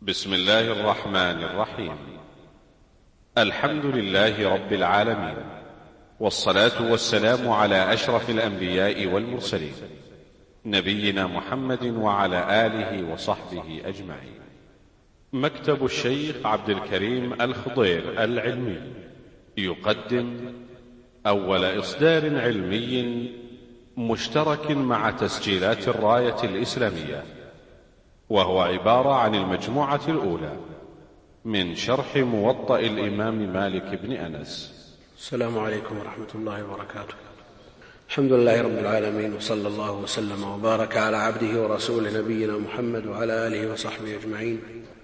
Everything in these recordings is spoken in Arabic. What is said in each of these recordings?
بسم الله الرحمن الرحيم. الحمد لله رب العالمين، والصلاة والسلام على أشرف الأنبياء والمرسلين، نبينا محمد وعلى آله وصحبه أجمعين. مكتب الشيخ عبد الكريم الخضير العلمي يقدم أول إصدار علمي مشترك مع تسجيلات الراية الإسلامية، وهو عبارة عن المجموعة الأولى من شرح موطأ الإمام مالك بن أنس. السلام عليكم ورحمة الله وبركاته. الحمد لله رب العالمين، وصلى الله وسلم وبارك على عبده ورسوله نبينا محمد وعلى آله وصحبه أجمعين.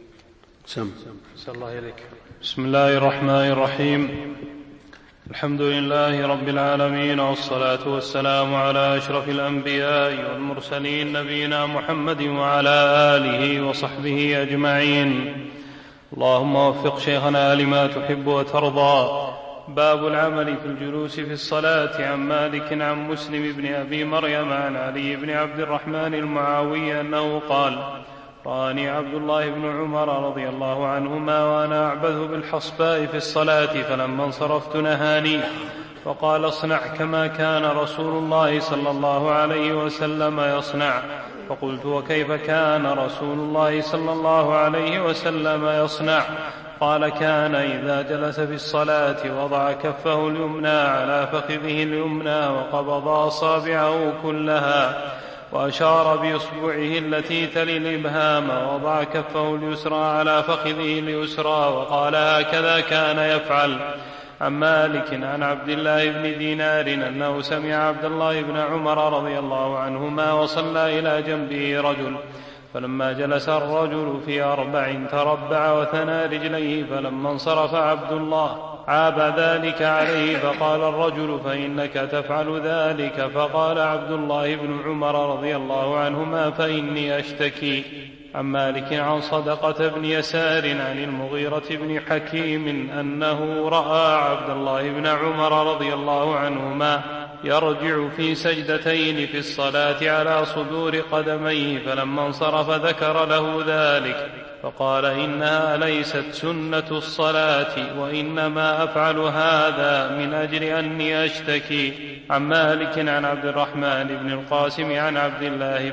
سم الله إليك. بسم الله الرحمن الرحيم. الحمد لله رب العالمين، والصلاة والسلام على أشرف الأنبياء والمرسلين نبينا محمد وعلى آله وصحبه أجمعين. اللهم وفق شيخنا لما تحب وترضى. باب العمل في الجلوس في الصلاة. عن مالك عن مسلم بن أبي مريم عن علي بن عبد الرحمن المعاوي أنه قال: رآني عبد الله بن عمر رضي الله عنهما وأنا أعبث بالحصباء في الصلاة، فلما انصرفت نهاني فقال: اصنع كما كان رسول الله صلى الله عليه وسلم يصنع. فقلت: وكيف كان رسول الله صلى الله عليه وسلم يصنع؟ قال: كان إذا جلس في الصلاة وضع كفه اليمنى على فخذه اليمنى وقبض أصابعه كلها وأشار بإصبعه التي تلي الإبهام، ووضع كفه اليسرى على فخذه اليسرى وقال: هكذا كان يفعل. عن مالك عن عبد الله بن دينار أنه سمع عبد الله بن عمر رضي الله عنهما وصلى إلى جنبه رجل، فلما جلس الرجل في 4 تربع وثنى رجليه، فلما انصرف عبد الله عاب ذلك عليه، فقال الرجل: فإنك تفعل ذلك. فقال عبد الله بن عمر رضي الله عنهما: فإني أشتكي. عن مالك عن صدقة بن يسار عن المغيرة بن حكيم أنه رأى عبد الله بن عمر رضي الله عنهما يرجع في سجدتين في الصلاة على صدور قدميه، فلما انصرف ذكر له ذلك فقال: إنها ليست سنة الصلاة، وإنما أفعل هذا من أجل أني أشتكي. عن مالك عن عبد الرحمن بن القاسم عن عبد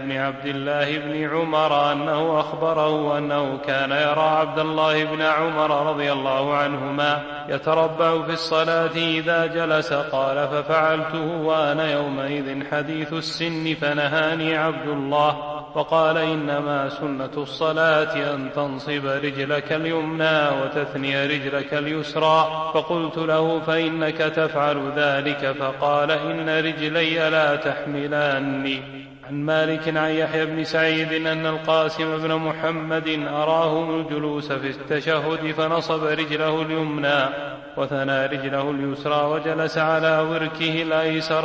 الله بن عمر أنه أخبره أنه كان يرى عبد الله بن عمر رضي الله عنهما يتربع في الصلاة إذا جلس. قال: ففعلته وأنا يومئذ حديث السن، فنهاني عبد الله وقال: إنما سنة الصلاة أن تنصب رجلك اليمنى وتثني رجلك اليسرى. فقلت له: فإنك تفعل ذلك. فقال: إن رجلي لا تحملاني. عن مالك عن يحيى بن سعيد أن القاسم بن محمد أراه الجلوس في التشهد، فنصب رجله اليمنى وثنى رجله اليسرى وجلس على وركه الأيسر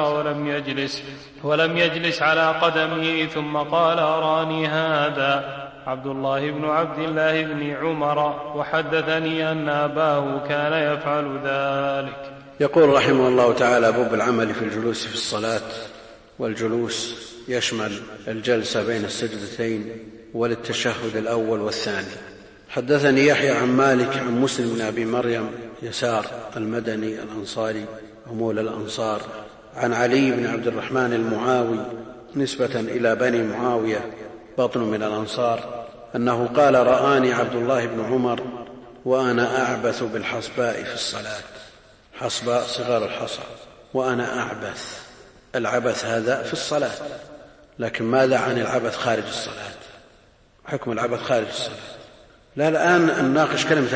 ولم يجلس على قدمه، ثم قال: أراني هذا عبد الله بن عبد الله بن عمر، وحدثني أن أباه كان يفعل ذلك. يقول رحمه الله تعالى: باب العمل في الجلوس في الصلاة. والجلوس يشمل الجلسة بين السجدتين وللتشهد الأول والثاني. حدثني يحيى عن مالك عن مسلم بن أبي مريم يسار المدني الأنصاري ومولى الأنصار عن علي بن عبد الرحمن المعاوي نسبة إلى بني معاوية بطن من الأنصار أنه قال: رآني عبد الله بن عمر وأنا أعبث بالحصباء في الصلاة. حصباء صغار الحصى، وأنا أعبث. العبث هذا في الصلاة، لكن ماذا عن العبث خارج الصلاة؟ حكم العبث خارج الصلاة. لا، الآن نناقش كلمة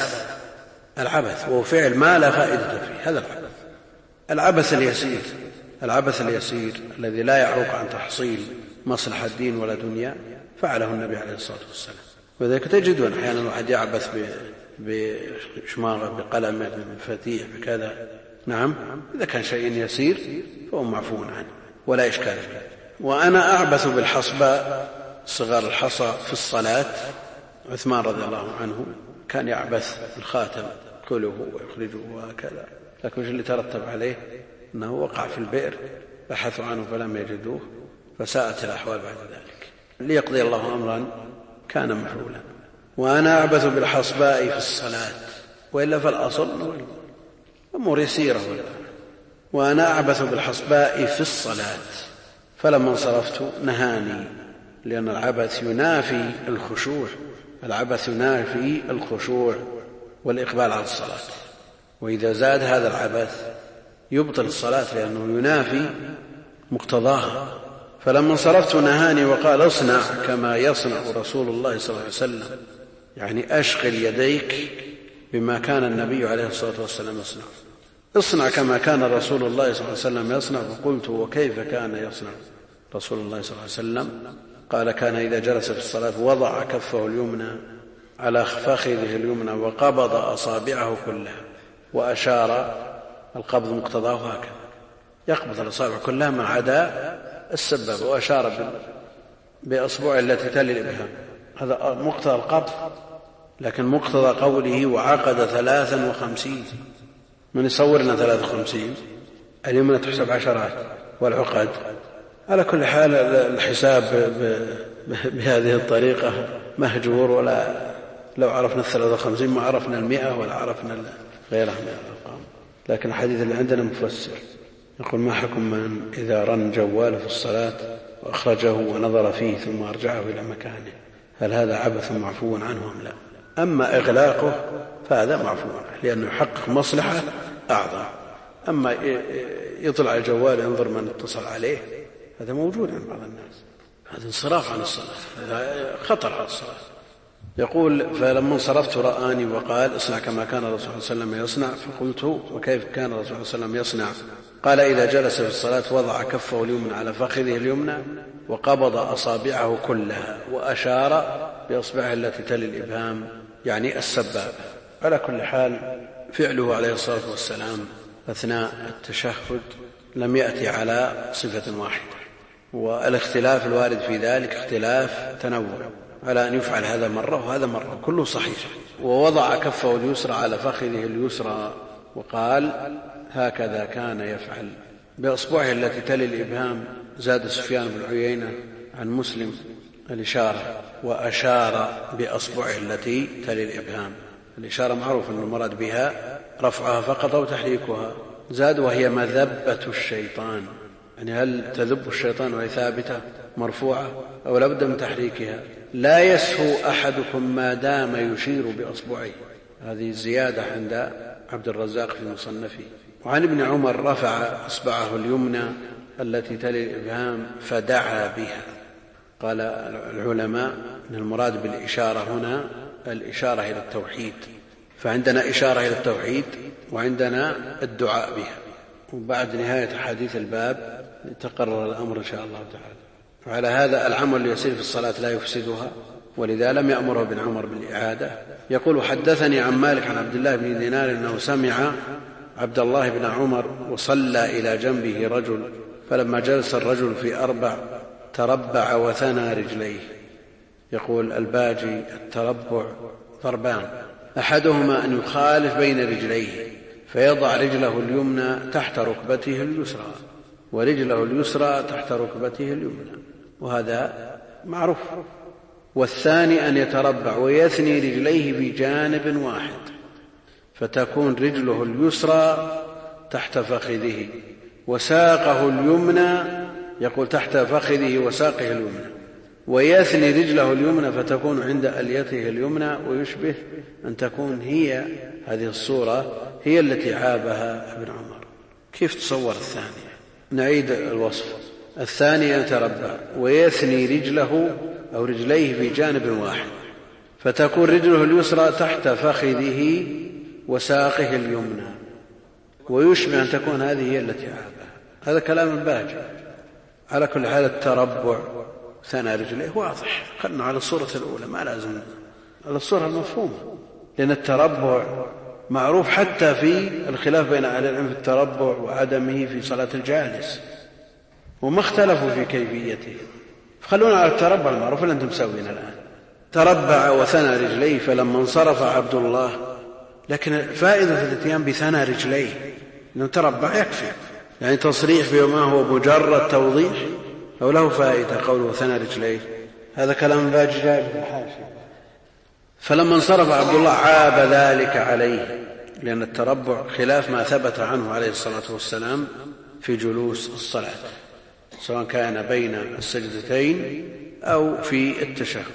العبث وهو فعل ما لا فائدة فيه. هذا العبث اليسير الذي لا يعوق عن تحصيل مصلحة الدين ولا دنيا فعله النبي عليه الصلاة والسلام. وذلك تجدون أحيانا واحد يعبث بشماغة، بقلم، بفتيح، بكذا. نعم، إذا كان شيء يسير فهو معفو عنه ولا إشكال فيه. وأنا أعبث بالحصباء صغار الحصى في الصلاة. عثمان رضي الله عنه كان يعبث بالخاتم، يدخله ويخرجه وهكذا، لكن وش اللي ترتب عليه؟ أنه وقع في البئر، بحثوا عنه فلم يجدوه، فساءت الأحوال بعد ذلك. ليقضي الله أمرا كان مفعولا. وأنا أعبث بالحصباء في الصلاة، وإلا فالأصل أمور يسيرة. وأنا أعبث بالحصباء في الصلاة، فلما انصرفت نهاني، لأن العبث ينافي الخشوع، العبث ينافي الخشوع والإقبال على الصلاة، وإذا زاد هذا العبث يبطل الصلاة لأنه ينافي مقتضاها. فلما انصرفت نهاني وقال اصنع كما يصنع رسول الله صلى الله عليه وسلم، يعني أشغل يديك بما كان النبي عليه الصلاة والسلام يصنع، اصنع كما كان رسول الله صلى الله عليه وسلم يصنع. فقلت وكيف كان يصنع رسول الله صلى الله عليه وسلم؟ قال كان إذا جلس في الصلاة وضع كفه اليمنى على فخذه اليمنى وقبض أصابعه كلها، وأشار، القبض مقتضاه هكذا، يقبض الأصابع كلها ما عدا السبابة، وأشار بأصبعه التي تلي الإبهام، هذا مقتضى القبض. لكن مقتضى قوله وعقد 53، من يصور لنا 53؟ اليمنى تحسب عشرات والعقد. على كل حال الحساب بهذه الطريقة مهجور، ولا لو عرفنا 53 ما عرفنا 100 ولا عرفنا غيرها من الأرقام. لكن الحديث اللي عندنا مفسر، يقول ما حكم من إذا رن جواله في الصلاة وأخرجه ونظر فيه ثم أرجعه إلى مكانه، هل هذا عبث معفو عنه أم لا؟ أما إغلاقه فهذا معفو عنه لأنه يحقق مصلحة أعظم. أما يطلع الجوال ينظر من اتصل عليه، هذا موجود عند بعض الناس، هذا انصراف عن الصلاة، هذا خطر على الصلاة. يقول فلما انصرفت رآني وقال اصنع كما كان الرسول صلى الله عليه وسلم يصنع. فقلت وكيف كان الرسول صلى الله عليه وسلم يصنع؟ قال إذا جلس في الصلاة وضع كفه اليمنى على فخذه اليمنى وقبض أصابعه كلها وأشار بأصبعه التي تلي الإبهام، يعني السبابة. على كل حال فعله عليه الصلاة والسلام أثناء التشهد لم يأتي على صفة واحدة، والاختلاف الوارد في ذلك اختلاف تنوع، على أن يفعل هذا مرة وهذا مرة، كله صحيح. ووضع كفه اليسرى على فخذه اليسرى وقال هكذا كان يفعل بأصبعه التي تلي الإبهام. زاد سفيان بن عيينة عن مسلم الإشارة، وأشار بأصبعه التي تلي الإبهام. الإشارة معروف أن المراد بها رفعها فقط أو تحريكها. زاد وهي مذبة الشيطان، يعني هل تذب الشيطان وهي ثابتة مرفوعة أو لابد من تحريكها؟ لا يسهو أحدكم ما دام يشير بأصبعه، هذه الزيادة عند عبد الرزاق في مصنفه. وعن ابن عمر رفع أصبعه اليمنى التي تلي الإبهام فدعا بها. قال العلماء أن المراد بالإشارة هنا الإشارة إلى التوحيد، فعندنا إشارة إلى التوحيد وعندنا الدعاء بها. وبعد نهاية حديث الباب تقرر الأمر إن شاء الله تعالى. وعلى هذا العمل اللي يصير في الصلاة لا يفسدها، ولذا لم يأمره ابن عمر بالإعادة. يقول حدثني عن مالك عن عبد الله بن دينار أنه سمع عبد الله بن عمر وصلى إلى جنبه رجل، فلما جلس الرجل في 4 تربع وثنى رجليه. يقول الباجي التربع ضربان، أحدهما أن يخالف بين رجليه فيضع رجله اليمنى تحت ركبته اليسرى ورجله اليسرى تحت ركبته اليمنى، وهذا معروف. والثاني أن يتربع ويثني رجليه بجانب واحد، فتكون رجله اليسرى تحت فخذه وساقه اليمنى، يقول تحت فخذه وساقه اليمنى، ويثني رجله اليمنى فتكون عند أليته اليمنى، ويشبه أن تكون هي هذه الصورة هي التي عابها ابن عمر. كيف تصور الثانية؟ نعيد الوصف. الثاني يتربع ويثني رجله أو رجليه في جانب واحد، فتكون رجله اليسرى تحت فخذه وساقه اليمنى، ويشبه أن تكون هذه هي التي عابها. هذا كلام الباجي. على كل حال التربع ثنى رجليه واضح، خلنا على الصورة الأولى، ما لازم على الصورة المفهومة، لأن التربع معروف حتى في الخلاف بين أهل العلم في التربع وعدمه في صلاة الجالس، وما اختلفوا في كيفيته. فخلونا على التربع المعروف اللي أنتم مسوين الآن. تربع وثنى رجليه فلما انصرف عبد الله. لكن فائدة الاتيان بثنى رجليه أنه تربع يكفي، يعني تصريح بما هو مجرد توضيح أو له فائدة قوله ثنى رجليه. هذا كلام باجي جاء في الحاشية. فلما انصرف عبد الله عاب ذلك عليه، لأن التربع خلاف ما ثبت عنه عليه الصلاة والسلام في جلوس الصلاة، سواء كان بين السجدتين أو في التشهد.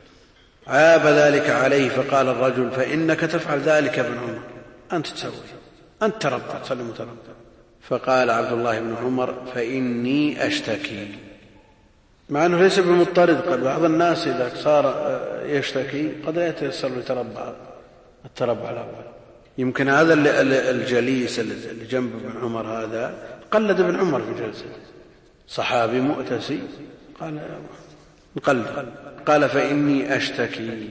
عاب ذلك عليه فقال الرجل: فإنك تفعل ذلك يا ابن عمر، أنت تسوي، أنت تربع، تصلي متربع. فقال عبد الله بن عمر: فإني أشتكي، مع أنه ليس بمضطرد. قد بعض الناس إذا صار يشتكي قد لا يتيسر يتربع التربع الأول. يمكن هذا الجليس اللي جنب ابن عمر هذا قلد ابن عمر في جلسته، صحابي مؤتسي، قال نقلد. قال: فإني أشتكي.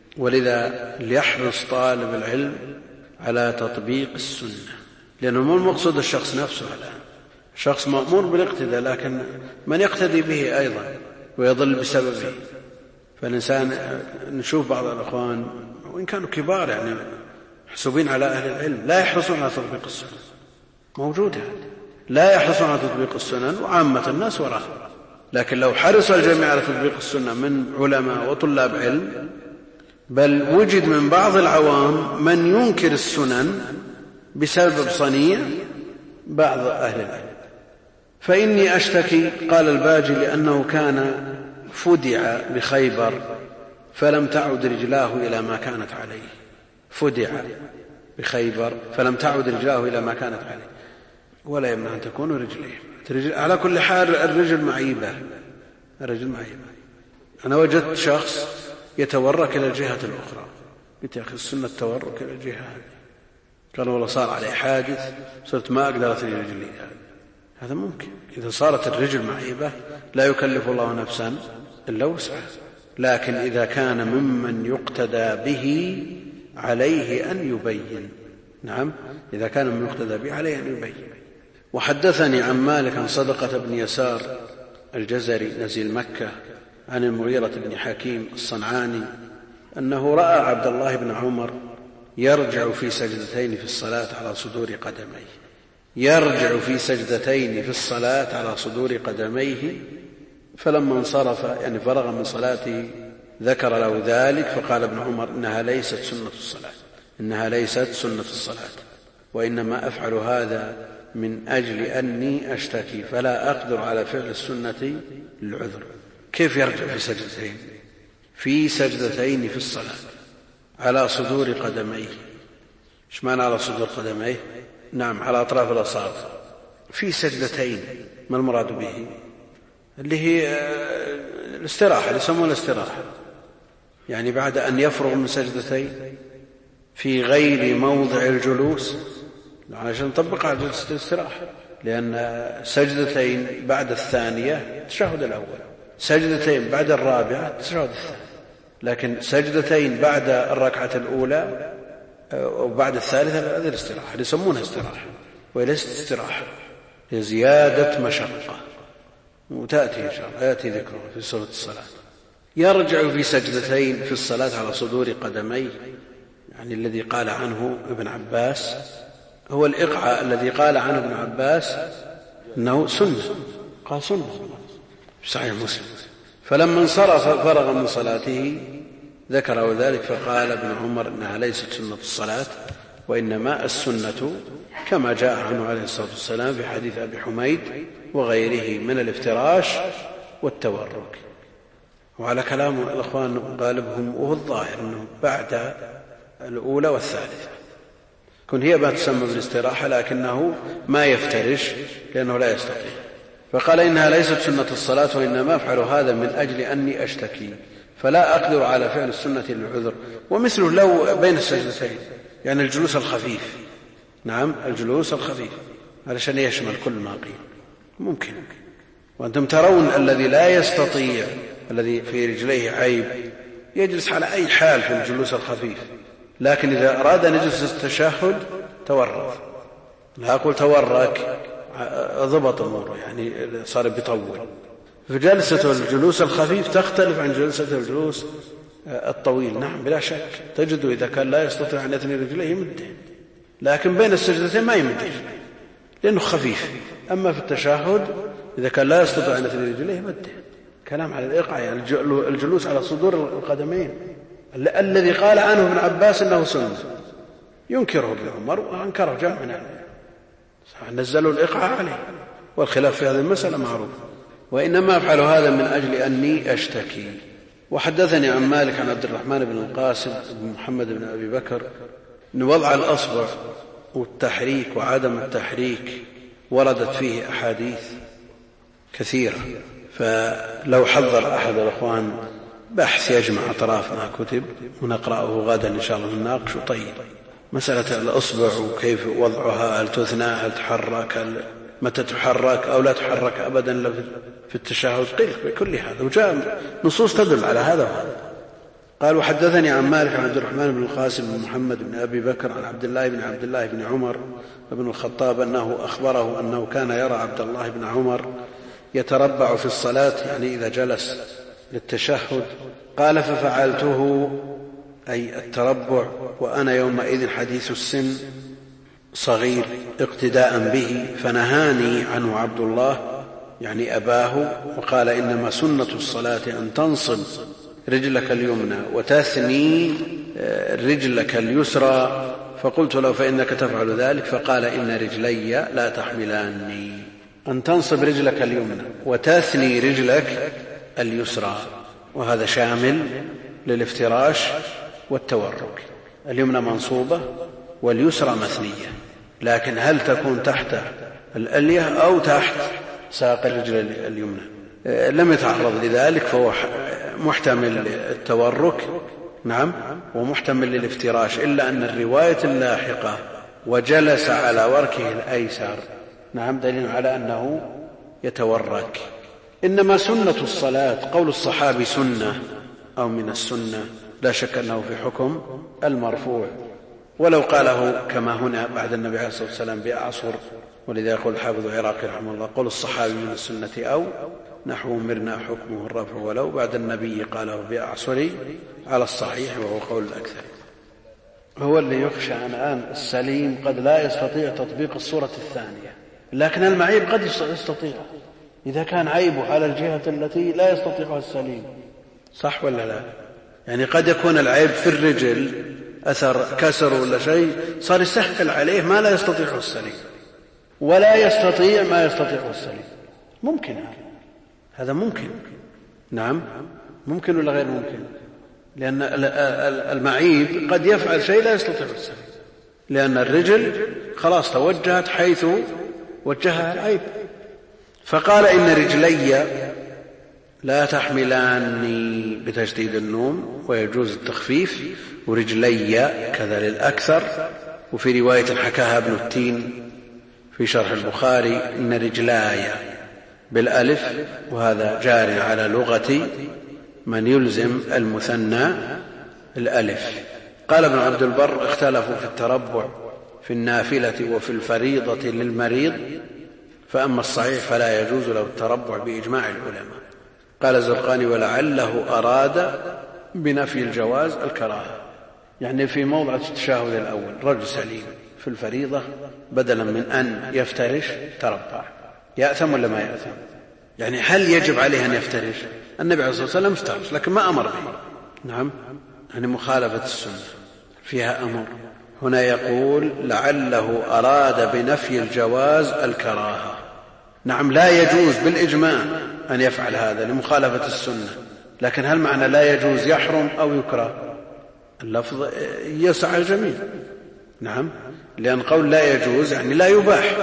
ولذا ليحرص طالب العلم على تطبيق السنة، لأنه مو المقصود الشخص نفسه الآن، شخص مأمور بالاقتداء، لكن من يقتدي به أيضا ويضل بسببه. فالإنسان نشوف بعض الأخوان وإن كانوا كبار يعني محسوبين على أهل العلم لا يحرصون على تطبيق السنة، موجودة، لا يحرصون على تطبيق السنن وعامة الناس وراء. لكن لو حرص الجميع على تطبيق السنة من علماء وطلاب علم، بل وجد من بعض العوام من ينكر السنن بسبب صنيع بعض أهل العلم. فإني أشتكي، قال الباجي، لأنه كان فدع بخيبر فلم تعد رجلاه إلى ما كانت عليه. فدع بخيبر فلم تعد رجلاه إلى ما كانت عليه، ولا يمنع أن تكون رجليه. على كل حال الرجل معيبة، الرجل معيبة. أنا وجدت شخص يتورك إلى الجهة الأخرى، قلت: يا أخي السنة التورك إلى الجهة هذه. قال: والله صار عليه حادث صرت ما أقدر أثني رجلي. هذا ممكن إذا صارت الرجل معيبة، لا يكلف الله نفسا إلا وسعها. لكن إذا كان ممن يقتدى به عليه أن يبين. نعم، إذا كان ممن يقتدى به عليه أن يبين. وحدثني عن مالك عن صدقة بن يسار الجزري نزيل مكة عن المغيرة بن حكيم الصنعاني أنه رأى عبد الله بن عمر يرجع في سجدتين في الصلاة على صدور قدميه، يرجع في سجدتين في الصلاة على صدور قدميه. فلما انصرف يعني فرغ من صلاته ذكر له ذلك، فقال ابن عمر: إنها ليست سنة الصلاة، إنها ليست سنة الصلاة، وإنما أفعل هذا من أجل أني أشتكي فلا أقدر على فعل السنة للعذر. كيف يرجع في سجدتين؟ في سجدتين في الصلاة على صدور قدميه. ايش معنى على صدور قدميه؟ نعم، على أطراف الأصابع في سجدتين. ما المراد به؟ اللي هي الاستراحة، اللي يسمونها الاستراحة، يعني بعد أن يفرغ من سجدتين في غير موضع الجلوس، عشان نطبق على جلسة الاستراحة، لأن سجدتين بعد الثانية التشهد الأول، سجدتين بعد الرابعة التشهد الثاني، لكن سجدتين بعد الركعة الأولى وبعد الثالثة هذه الاستراحة اللي يسمونها استراحة، وليست استراحة، هي زيادة مشقة، وتأتي إن شاء الله يأتي ذكره في سورة الصلاة. يرجع في سجدتين في الصلاة على صدور قدميه، يعني الذي قال عنه ابن عباس هو الإقعاء الذي قال عنه ابن عباس أنه سنة، قال سنة في صحيح مسلم. فلما انصرف فرغ من صلاته ذكره ذلك، فقال ابن عمر: إنها ليست سنة الصلاة، وإنما السنة كما جاء عنه عليه الصلاة والسلام في حديث أبي حميد وغيره من الافتراش والتورك. وعلى كلام الأخوان غالبهم وهو الظاهر أنه بعد الأولى والثالثة كن هي ما تسمى بالاستراحة، لكنه ما يفترش لأنه لا يستطيع. فقال: إنها ليست سنة الصلاة، وإنما أفعل هذا من أجل أني أشتكي فلا أقدر على فعل السنة للعذر. ومثله لو بين السجدتين، يعني الجلوس الخفيف. نعم، الجلوس الخفيف علشان يشمل كل ما قيل ممكن. وأنتم ترون الذي لا يستطيع، الذي في رجليه عيب، يجلس على أي حال في الجلوس الخفيف، لكن إذا أراد أن يجلس التشهد تورط، لا أقول تورك، ضبط أموره، يعني صار بيطول. فجلسة الجلوس الخفيف تختلف عن جلسة الجلوس الطويل. نعم بلا شك، تجد إذا كان لا يستطيع أن يثني رجليه يمده، لكن بين السجدتين ما يمده لأنه خفيف. أما في التشهد إذا كان لا يستطيع أن يثني رجليه يمده. كلام على الإقعاء، يعني الجلوس على صدور القدمين الذي قال عنه ابن عباس أنه سنة ينكره ابن عمر وأنكره جمع من أهل نزلوا الإقعاء عليه، والخلاف في هذه المسألة معروف. وإنما أفعل هذا من أجل أني أشتكي. وحدثني عن مالك عن عبد الرحمن بن القاسم بن محمد بن أبي بكر أن وضع الأصبع والتحريك وعدم التحريك وردت فيه أحاديث كثيرة، فلو حضر أحد الأخوان بحث يجمع أطراف ما كتب ونقرأه غدا إن شاء الله نناقش. طيب، مسألة الأصبع وكيف وضعها، هل تثنى، هل تحرك، متى تحرك أو لا تحرك أبدا في التشهد، كل هذا وجاء نصوص تدل على هذا وهذا. قال وحدثني عن مالك عن عبد الرحمن بن القاسم بن محمد بن أبي بكر عن عبد الله بن عمر بن الخطاب أنه أخبره أنه كان يرى عبد الله بن عمر يتربع في الصلاة، يعني إذا جلس للتشهد. قال ففعلته، أي التربع، وأنا يومئذ حديث السن صغير اقتداء به، فنهاني عنه عبد الله يعني أباه، وقال إنما سنة الصلاة أن تنصب رجلك اليمنى وتثني رجلك اليسرى. فقلت له فإنك تفعل ذلك، فقال إن رجلي لا تحملاني. أن تنصب رجلك اليمنى وتثني رجلك اليسرى، وهذا شامل للافتراش والتورك. اليمنى منصوبة واليسرى مثنية، لكن هل تكون تحت الألية أو تحت ساق الرجل اليمنى؟ لم يتعرض لذلك، فهو محتمل للتورك نعم ومحتمل للافتراش، إلا أن الرواية اللاحقة وجلس على وركه الأيسر نعم دليل على أنه يتورك. إنما سنة الصلاة، قول الصحابي سنة أو من السنة، لا شك أنه في حكم المرفوع، ولو قاله كما هنا بعد النبي عليه الصلاة والسلام بأعصر، ولذا يقول الحافظ العراقي رحمه الله قول الصحابي من السنة أو نحو مرنا حكمه الرفع، ولو بعد النبي قاله بأعصر على الصحيح، وهو قول الأكثر. هو اللي يخشى الآن السليم قد لا يستطيع تطبيق الصورة الثانية، لكن المعيب قد يستطيع إذا كان عيبه على الجهة التي لا يستطيعها السليم، صح ولا لا؟ يعني قد يكون العيب في الرجل، أثر كسر ولا شيء صار يسهل عليه ما لا يستطيعه السليم، ولا يستطيع ما يستطيعه السليم. ممكن هذا ممكن، نعم ممكن ولا غير ممكن؟ لأن المعيب قد يفعل شيء لا يستطيعه السليم، لأن الرجل خلاص توجهت حيث وجهها العيب. فقال إن رجلي لا تحملاني بتشديد النون ويجوز التخفيف، ورجلي كذا للأكثر. وفي رواية حكاها ابن التين في شرح البخاري إن رجلاي بالألف، وهذا جار على لغة من يلزم المثنى الألف. قال ابن عبد البر اختلفوا في التربع في النافلة وفي الفريضة للمريض، فأما الصحيح فلا يجوز له التربع بإجماع العلماء. قال الزرقاني ولعله أراد بنفي الجواز الكراهة، يعني في موضع التشهد الأول رجل سليم في الفريضة بدلا من أن يفترش تربع، يأثم ولا ما يأثم؟ يعني هل يجب عليه أن يفترش؟ النبي عليه الصلاة والسلام افترش لكن ما أمر به، نعم يعني مخالفة السنة فيها أمر. هنا يقول لعله أراد بنفي الجواز الكراهة، نعم لا يجوز بالإجماع أن يفعل هذا لمخالفة السنة، لكن هل معنى لا يجوز يحرم أو يكره؟ اللفظ يسع الجميع، نعم، لأن قول لا يجوز يعني لا يباح.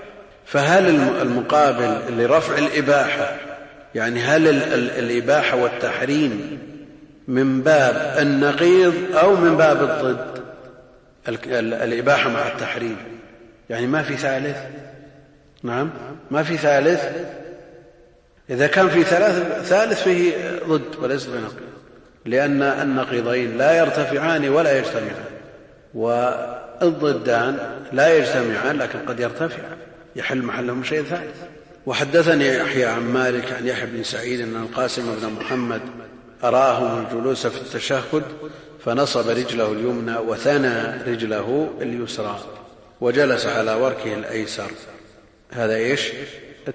فهل المقابل لرفع الإباحة، يعني هل الإباحة والتحريم من باب النقيض أو من باب الضد؟ الإباحة مع التحريم يعني ما في ثالث، نعم ما في ثالث. إذا كان في ثالث فيه ضد وليس بنقيض، لأن النقيضين لا يرتفعان ولا يجتمعان، والضدان لا يجتمعان لكن قد يرتفع يحل محلهم شيء ثالث. وحدثني يحيى عن مالك عن يحيى بن سعيد أن القاسم بن محمد أراه الجلوس في التشهد فنصب رجله اليمنى وثنى رجله اليسرى وجلس على وركه الأيسر، هذا إيش؟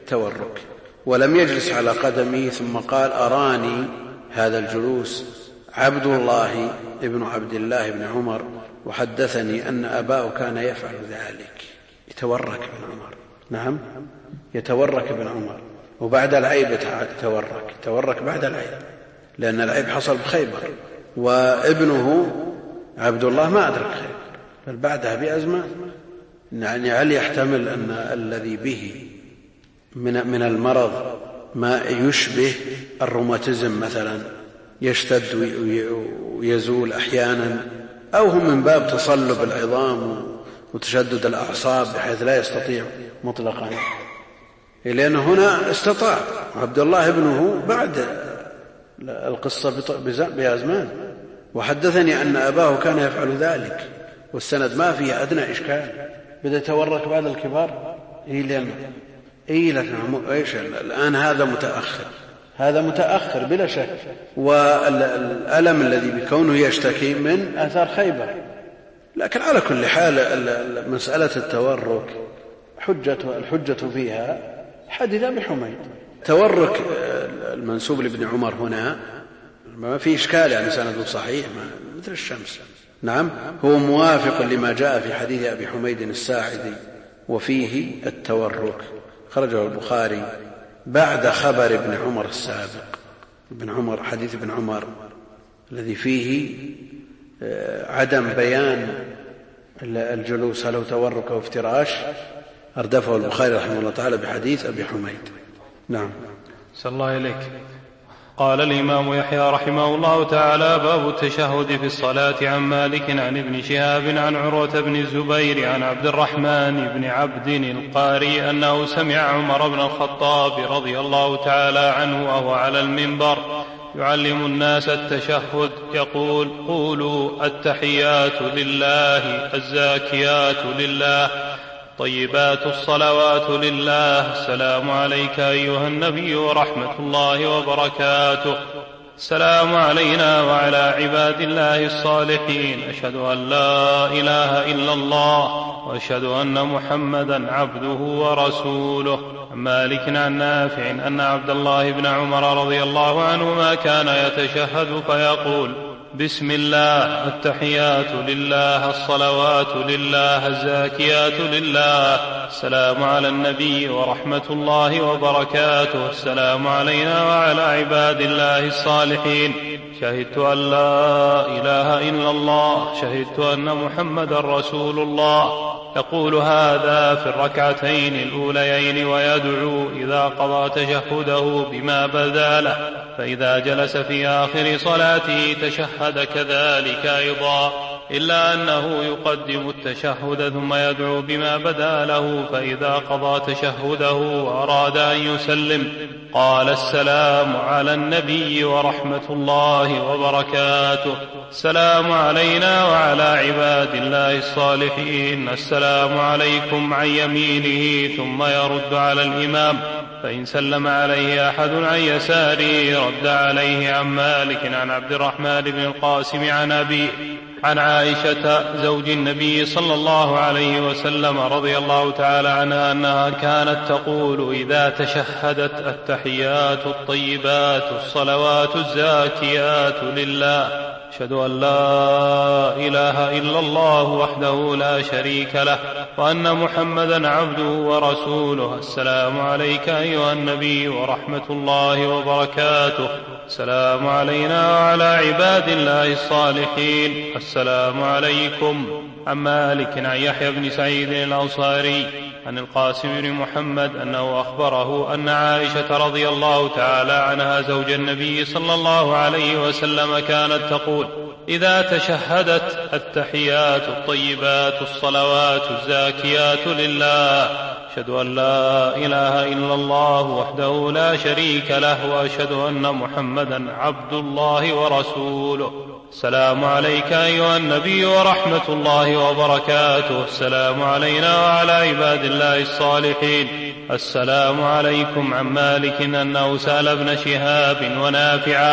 التورك، ولم يجلس على قدمه، ثم قال أراني هذا الجلوس عبد الله ابن عبد الله بن عمر وحدثني أن أباه كان يفعل ذلك، يتورك ابن عمر. نعم، يتورك ابن عمر، وبعد العيب يتورك بعد العيب، لأن العيب حصل بخيبر، وابنه عبد الله ما أدرك خيبر بل بعدها بأزمان. يعني هل يحتمل أن الذي به من المرض ما يشبه الروماتيزم مثلا، يشتد ويزول أحيانا، أو هم من باب تصلب العظام وتشدد الأعصاب بحيث لا يستطيع مطلقا؟ لأن هنا استطاع عبد الله ابنه بعد القصة بأزمان. وحدثني أن أباه كان يفعل ذلك، والسند ما فيه أدنى إشكال. بدأ يتورك بعد الكبار، إيش الآن هذا متأخر بلا شك. والألم الذي بكونه يشتكي من آثار خيبر. لكن على كل حال مسألة التورك الحجة فيها حديث أبي حميد. تورك المنسوب لابن عمر هنا ما في إشكال، يعني سنده صحيح مثل الشمس. نعم، هو موافق لما جاء في حديث أبي حميد الساعدي وفيه التورك، خرجه البخاري بعد خبر ابن عمر السابق. حديث ابن عمر الذي فيه عدم بيان الجلوس هل هو تورك أو افتراش، أردفه البخاري رحمه الله تعالى بحديث أبي حميد. نعم. صلى الله إليك. قال الإمام يحيى رحمه الله تعالى: باب التشهد في الصلاة. عن مالك عن ابن شهاب عن عروة بن الزبير عن عبد الرحمن بن عبد القاري أنه سمع عمر بن الخطاب رضي الله تعالى عنه وهو على المنبر يعلم الناس التشهد يقول: قولوا التحيات لله، الزاكيات لله، طيبات الصلوات لله، السلام عليك أيها النبي ورحمة الله وبركاته، السلام علينا وعلى عباد الله الصالحين، أشهد أن لا إله إلا الله وأشهد أن محمدا عبده ورسوله. عن مالك عن نافع أن عبد الله بن عمر رضي الله عنهما كان يتشهد فيقول: بسم الله، التحيات لله، الصلوات لله، الزاكيات لله، السلام على النبي ورحمة الله وبركاته، السلام علينا وعلى عباد الله الصالحين، شهدت أن لا إله إلا الله، شهدت أن محمد رسول الله. يقول هذا في الركعتين الأوليين، ويدعو إذا قضى تشهده بما بدا له، فإذا جلس في آخر صلاته تشهد كذلك أيضا، إلا أنه يقدم التشهد ثم يدعو بما بدا له، فإذا قضى تشهده وأراد أن يسلم قال: السلام على النبي ورحمة الله وبركاته، السلام علينا وعلى عباد الله الصالحين، السلام عليكم عن يمينه، ثم يرد على الإمام، فإن سلم عليه أحد عن يساره رد عليه. عن مالك عن عبد الرحمن بن القاسم عن أبيه عن عائشة زوج النبي صلى الله عليه وسلم رضي الله تعالى عنها أنها كانت تقول إذا تشهدت: التحيات الطيبات الصلوات الزاكيات لله، أشهد أن لا إله إلا الله وحده لا شريك له، وأن محمدا عبده ورسوله، السلام عليك أيها النبي ورحمة الله وبركاته، السلام علينا وعلى عباد الله الصالحين، السلام عليكم. عن مالك عن يحيى بن سعيد الأنصاري عن القاسم بن محمد أنه أخبره أن عائشة رضي الله تعالى عنها زوج النبي صلى الله عليه وسلم كانت تقول إذا تشهدت: التحيات الطيبات الصلوات الزاكيات لله، أشهد أن لا إله إلا الله وحده لا شريك له، وأشهد أن محمدا عبد الله ورسوله، السلام عليك أيها النبي ورحمة الله وبركاته، السلام علينا وعلى عباد الله الصالحين، السلام عليكم. عن مالك أنه سأل ابن شهاب ونافعا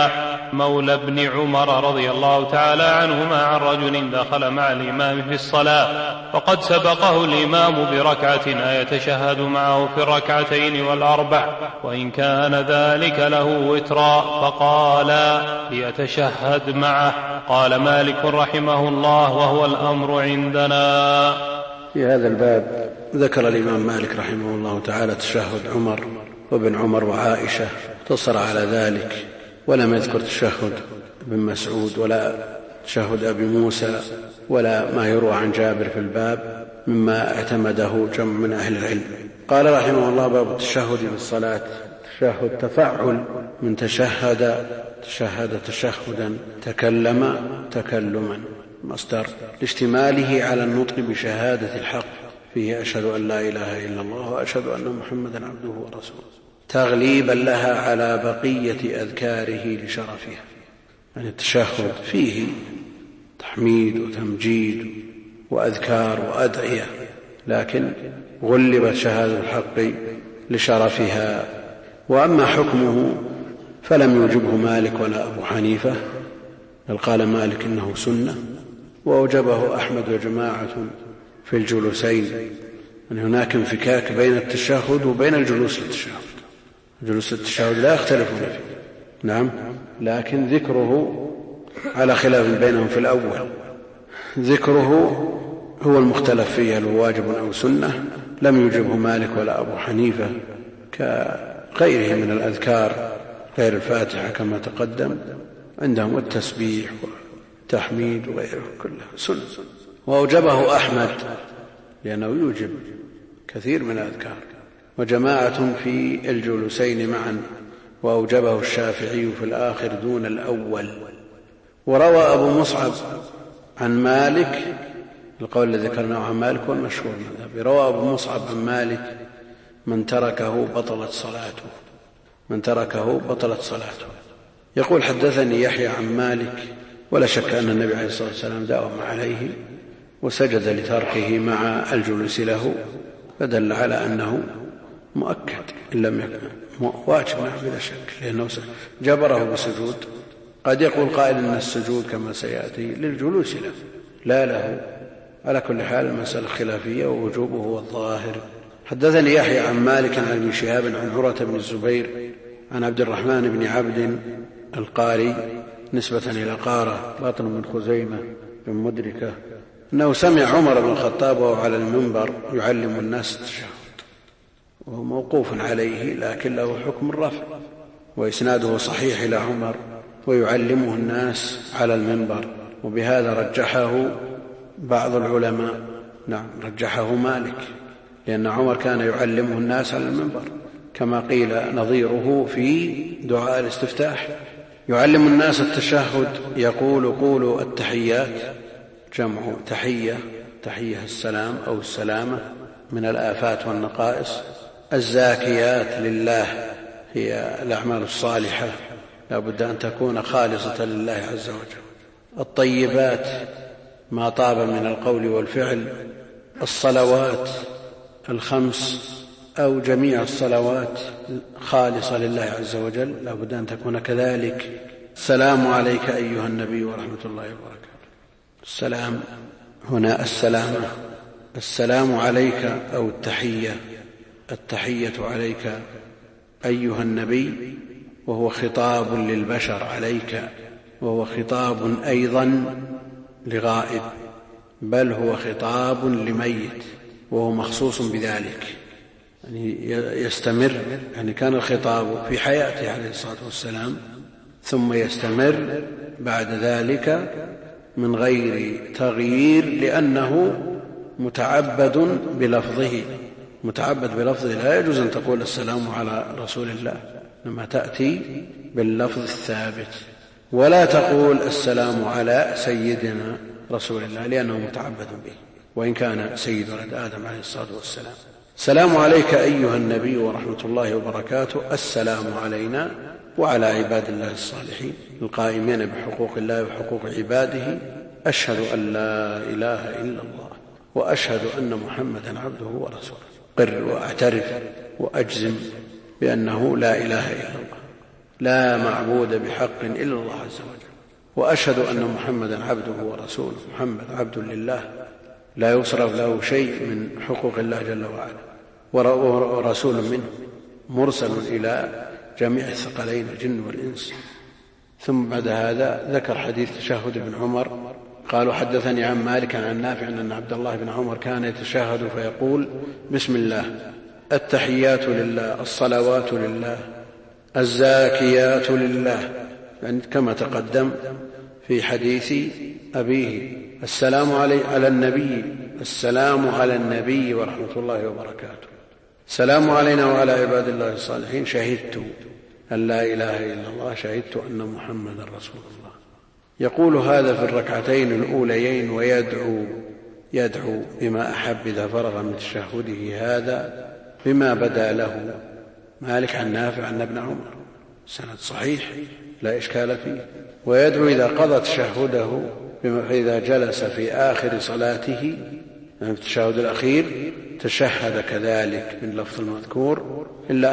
مولى ابن عمر رضي الله تعالى عنهما عن رجل دخل مع الإمام في الصلاة فقد سبقه الإمام بركعة أيتشهد معه في الركعتين والأربع وإن كان ذلك له وترا فقال ليتشهد معه. قال مالك رحمه الله وهو الأمر عندنا. في هذا الباب ذكر الإمام مالك رحمه الله تعالى تشهد عمر وابن عمر وعائشة، اقتصر على ذلك ولم يذكر تشهد ابن مسعود ولا تشهد أبي موسى ولا ما يروى عن جابر في الباب مما اعتمده جمع من أهل العلم. قال رحمه الله باب التشهد في الصلاة. تشهد تفعل من تشهد تشهدا تكلم تكلما، مصدر لاشتماله على النطق بشهادة الحق فيه أشهد أن لا إله إلا الله وأشهد أن محمدا عبده ورسوله، تغليبا لها على بقية أذكاره لشرفها. يعني التشهد فيه تحميد وتمجيد وأذكار وأدعية، لكن غلبت شهادة الحق لشرفها. وأما حكمه فلم يوجبه مالك ولا أبو حنيفة، بل قال مالك إنه سنة، وأوجبه أحمد وجماعة في الجلوسين. يعني هناك انفكاك بين التشهد وبين الجلوس للتشهد. جلوس التشهد لا يختلفون فيه، نعم، لكن ذكره على خلاف بينهم في الأول. ذكره هو المختلف فيه هل هو واجب أو سنة، لم يوجبه مالك ولا أبو حنيفة كغيره من الأذكار غير الفاتحة كما تقدم، عندهم التسبيح والتحميد وغيره كله سنة. وأوجبه أحمد لأنه يوجب كثير من الأذكار، وجماعة في الجلوسين معا، وأوجبه الشافعي في الآخر دون الأول. وروى أبو مصعب عن مالك، القول الذي ذكرناه عن مالك والمشهور مذهبي، روى أبو مصعب عن مالك من تركه بطلت صلاته، من تركه بطلت صلاته. يقول حدثني يحيى عن مالك، ولا شك أن النبي عليه الصلاة والسلام داوم عليه وسجد لتركه مع الجلوس له، فدل على أنه مؤكد إن لم يكن واجب بلا شك، لأنه جبره بسجود. قد يقول قائل أن السجود كما سيأتي للجلوس له لا له. على كل حال المسألة خلافية ووجوبه هو الظاهر. حدثني يحيى عن مالك عن ابن شهاب عن عروة بن الزبير عن عبد الرحمن بن عبد القاري نسبة إلى قارة باطن من خزيمة بن مدركة أنه سمع عمر بن الخطاب وهو على المنبر يعلم الناس التشهد، وهو موقوف عليه لكن له حكم الرفع، وإسناده صحيح إلى عمر ويعلمه الناس على المنبر، وبهذا رجحه بعض العلماء. نعم، رجحه مالك، لأن عمر كان يعلمه الناس على المنبر، كما قيل نظيره في دعاء الاستفتاح، يعلم الناس التشهد، يقول قولوا التحيات، جمع تحية، تحية السلام أو السلامة من الآفات والنقائص، الزاكيات لله هي الأعمال الصالحة لا بد أن تكون خالصة لله عز وجل، الطيبات ما طاب من القول والفعل، الصلوات الخمس أو جميع الصلوات خالصة لله عز وجل لا بد أن تكون كذلك. السلام عليك أيها النبي ورحمة الله وبركاته. السلام هنا السلامة، السلام عليك أو التحية عليك أيها النبي، وهو خطاب للبشر عليك، وهو خطاب أيضا لغائب، بل هو خطاب لميت وهو مخصوص بذلك، يعني يستمر، يعني كان الخطاب في حياته عليه الصلاة والسلام ثم يستمر بعد ذلك من غير تغيير، لأنه متعبد بلفظه، متعبد بلفظه. لا يجوز أن تقول السلام على رسول الله، لما تأتي باللفظ الثابت، ولا تقول السلام على سيدنا رسول الله لأنه متعبد به، وإن كان سيد ولد آدم عليه الصلاة والسلام. السلام عليك أيها النبي ورحمة الله وبركاته، السلام علينا وعلى عباد الله الصالحين القائمين بحقوق الله وحقوق عباده، أشهد أن لا إله إلا الله وأشهد أن محمدا عبده ورسوله. قر وأعترف وأجزم بأنه لا إله إلا الله، لا معبود بحق إلا الله عز وجل، وأشهد أن محمدا عبده ورسوله. محمد عبد لله لا يصرف له شيء من حقوق الله جل وعلا، ورسول منه مرسل إلى جميع الثقلين الجن والإنس. ثم بعد هذا ذكر حديث تشهد ابن عمر، قالوا حدثني عن مالك عن نافع أن عبد الله بن عمر كان يتشهد فيقول: بسم الله، التحيات لله، الصلوات لله، الزاكيات لله، يعني كما تقدم في حديث أبيه: السلام على النبي، السلام على النبي ورحمة الله وبركاته، السلام علينا وعلى عباد الله الصالحين، شهدت أن لا إله إلا الله، شهدت أن محمدا رسول الله. يقول هذا في الركعتين الأوليين، ويدعو بما أحب إذا فرغ من تشهده هذا بما بدا له. مالك عن نافع عن ابن عمر، سند صحيح لا إشكال فيه. ويدعو إذا قضى تشهده، فإذا جلس في آخر صلاته في التشهد الأخير تشهد كذلك من لفظ المذكور، إلا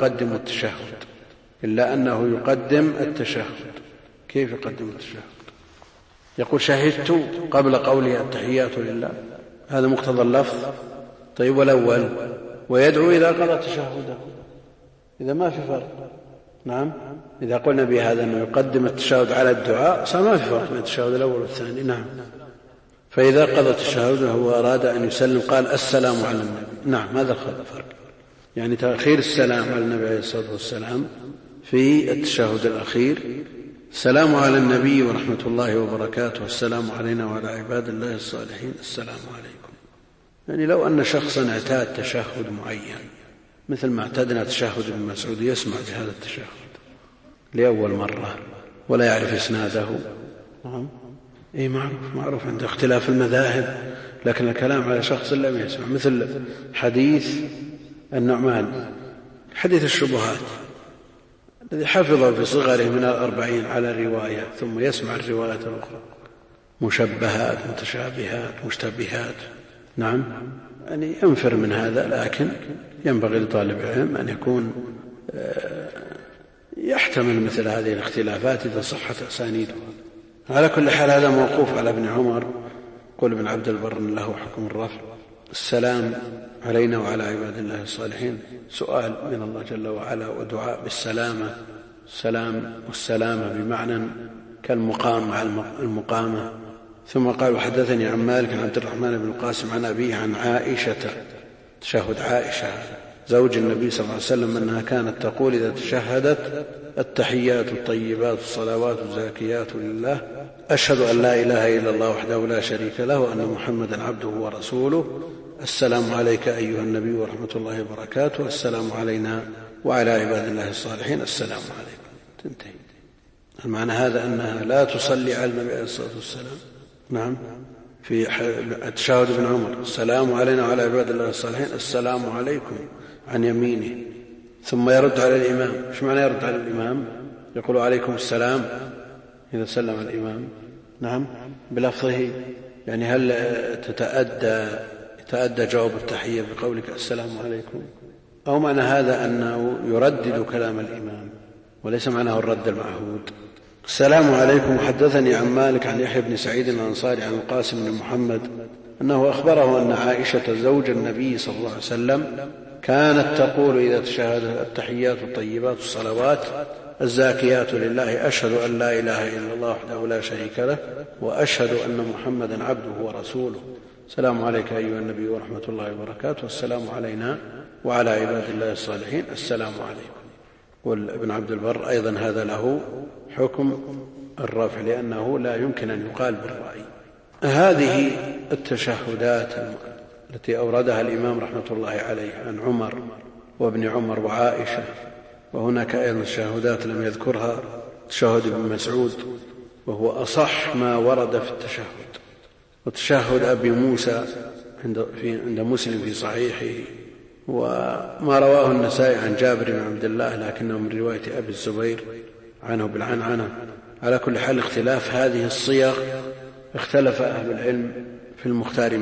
أنه يقدم التشهد. كيف يقدم التشهد؟ يقول: شهدت قبل قوله التحيات لله، هذا مقتضى اللفظ. طيب، والأول ويدعو إذا قضى تشهده، إذا ما في فرق. نعم، إذا قلنا بهذا أنه يقدم التشهد على الدعاء صار ما في فرق بين التشهد الأول والثاني. نعم، فإذا قضى تشهده وأراد أن يسلم قال: السلام على النبي. نعم، هذا فرق، يعني تأخير السلام على النبي عليه الصلاة والسلام في التشهد الأخير: السلام على النبي ورحمة الله وبركاته، السلام علينا وعلى عباد الله الصالحين، السلام عليكم. يعني لو أن شخصا اعتاد تشهد معين مثل ما اعتدنا تشهد ابن مسعود، يسمع بهذا التشهد لأول مرة ولا يعرف إسناده، إيه معروف عند اختلاف المذاهب، لكن الكلام على شخص لم يسمع، مثل حديث النعمان، حديث الشبهات الذي حفظه في صغره من 40 على رواية، ثم يسمع الرواية الأخرى مشبهات متشابهات مشتبهات. نعم، يعني ينفر من هذا، لكن ينبغي لطالب العلم أن يكون يحتمل مثل هذه الاختلافات إذا صحت أسانيدها. على كل حال هذا موقوف على ابن عمر. قل ابن عبد البر له حكم الرفع. السلام علينا وعلى عباد الله الصالحين سؤال من الله جل وعلا، ودعاء بالسلامة، السلام والسلامة بمعنى كالمقام مع المقامة. ثم قال: وحدثني عن مالك عن عبد الرحمن بن القاسم عن أبيه عن عائشة، تشهد عائشة زوج النبي صلى الله عليه وسلم، أنها كانت تقول إذا تشهدت: التحيات الطيبات الصلوات الزاكيات لله، أشهد أن لا إله إلا الله وحده لا شريك له وأن محمدا عبده ورسوله، السلام عليك أيها النبي ورحمة الله وبركاته، السلام علينا وعلى عباد الله الصالحين، السلام عليكم. تنتهي. المعنى هذا أنها لا تصلي على النبي عليه الصلاة والسلام. نعم، في التشهد ابن عمر: السلام علينا وعلى عباد الله الصالحين، السلام عليكم، عن يمينه، ثم يرد على الإمام. ايش معنى يرد على الإمام؟ يقول: عليكم السلام إذا سلم الإمام. نعم، بلفظه، يعني هل يتأدى جواب التحية بقولك السلام عليكم، أو معنى هذا أنه يردد كلام الإمام وليس معناه الرد المعهود؟ السلام عليكم. حدثني عن مالك عن يحيى بن سعيد الأنصاري عن القاسم بن محمد أنه أخبره أن عائشة زوج النبي صلى الله عليه وسلم كانت تقول إذا تشهد: التحيات الطيبات الصلوات الزاكيات لله، أشهد أن لا إله إلا الله وحده لا شريك له وأشهد أن محمدا عبده ورسوله، السلام عليك أيها النبي ورحمة الله وبركاته، السلام علينا وعلى عباد الله الصالحين، السلام عليكم. وابن عبد البر أيضا هذا له حكم الرفع، لأنه لا يمكن أن يقال بالرأي. هذه التشهدات التي أوردها الإمام رحمة الله عليه عن عمر وابن عمر وعائشة، وهناك أيضا تشهدات لم يذكرها، تشهد ابن مسعود وهو أصح ما ورد في التشهد، وتشهد أبي موسى عند مسلم في صحيحه، وما رواه النسائي عن جابر بن عبد الله لكنه من رواية أبي الزبير عنه بالعنعنة. على كل حال اختلاف هذه الصيغ اختلف أهل العلم في المختار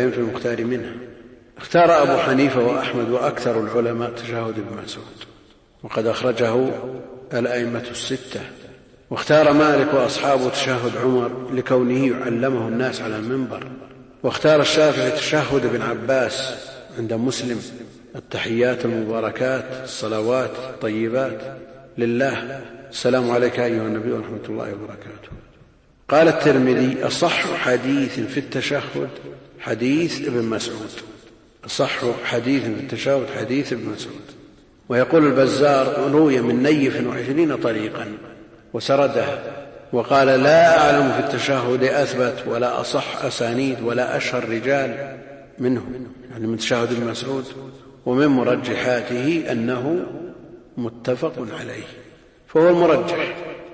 منها. اختار أبو حنيفة وأحمد وأكثر العلماء تشهد ابن مسعود، وقد أخرجه الأئمة الستة. واختار مالك وأصحابه تشهد عمر لكونه يعلمه الناس على المنبر. واختار الشافعي تشهد ابن عباس عند مسلم: التحيات المباركات الصلوات الطيبات لله، السلام عليك أيها النبي ورحمة الله وبركاته. قال الترمذي: أصح حديث في التشهد حديث ابن مسعود. أصح حديث في التشهد حديث ابن مسعود. ويقول البزار: روي من نيف 20 طريقا وسردها، وقال: لا أعلم في التشهد أثبت ولا أصح أسانيد ولا أشهر رجال منه، يعني من تشهد ابن مسعود. ومن مرجحاته أنه متفق عليه، فهو المرجح.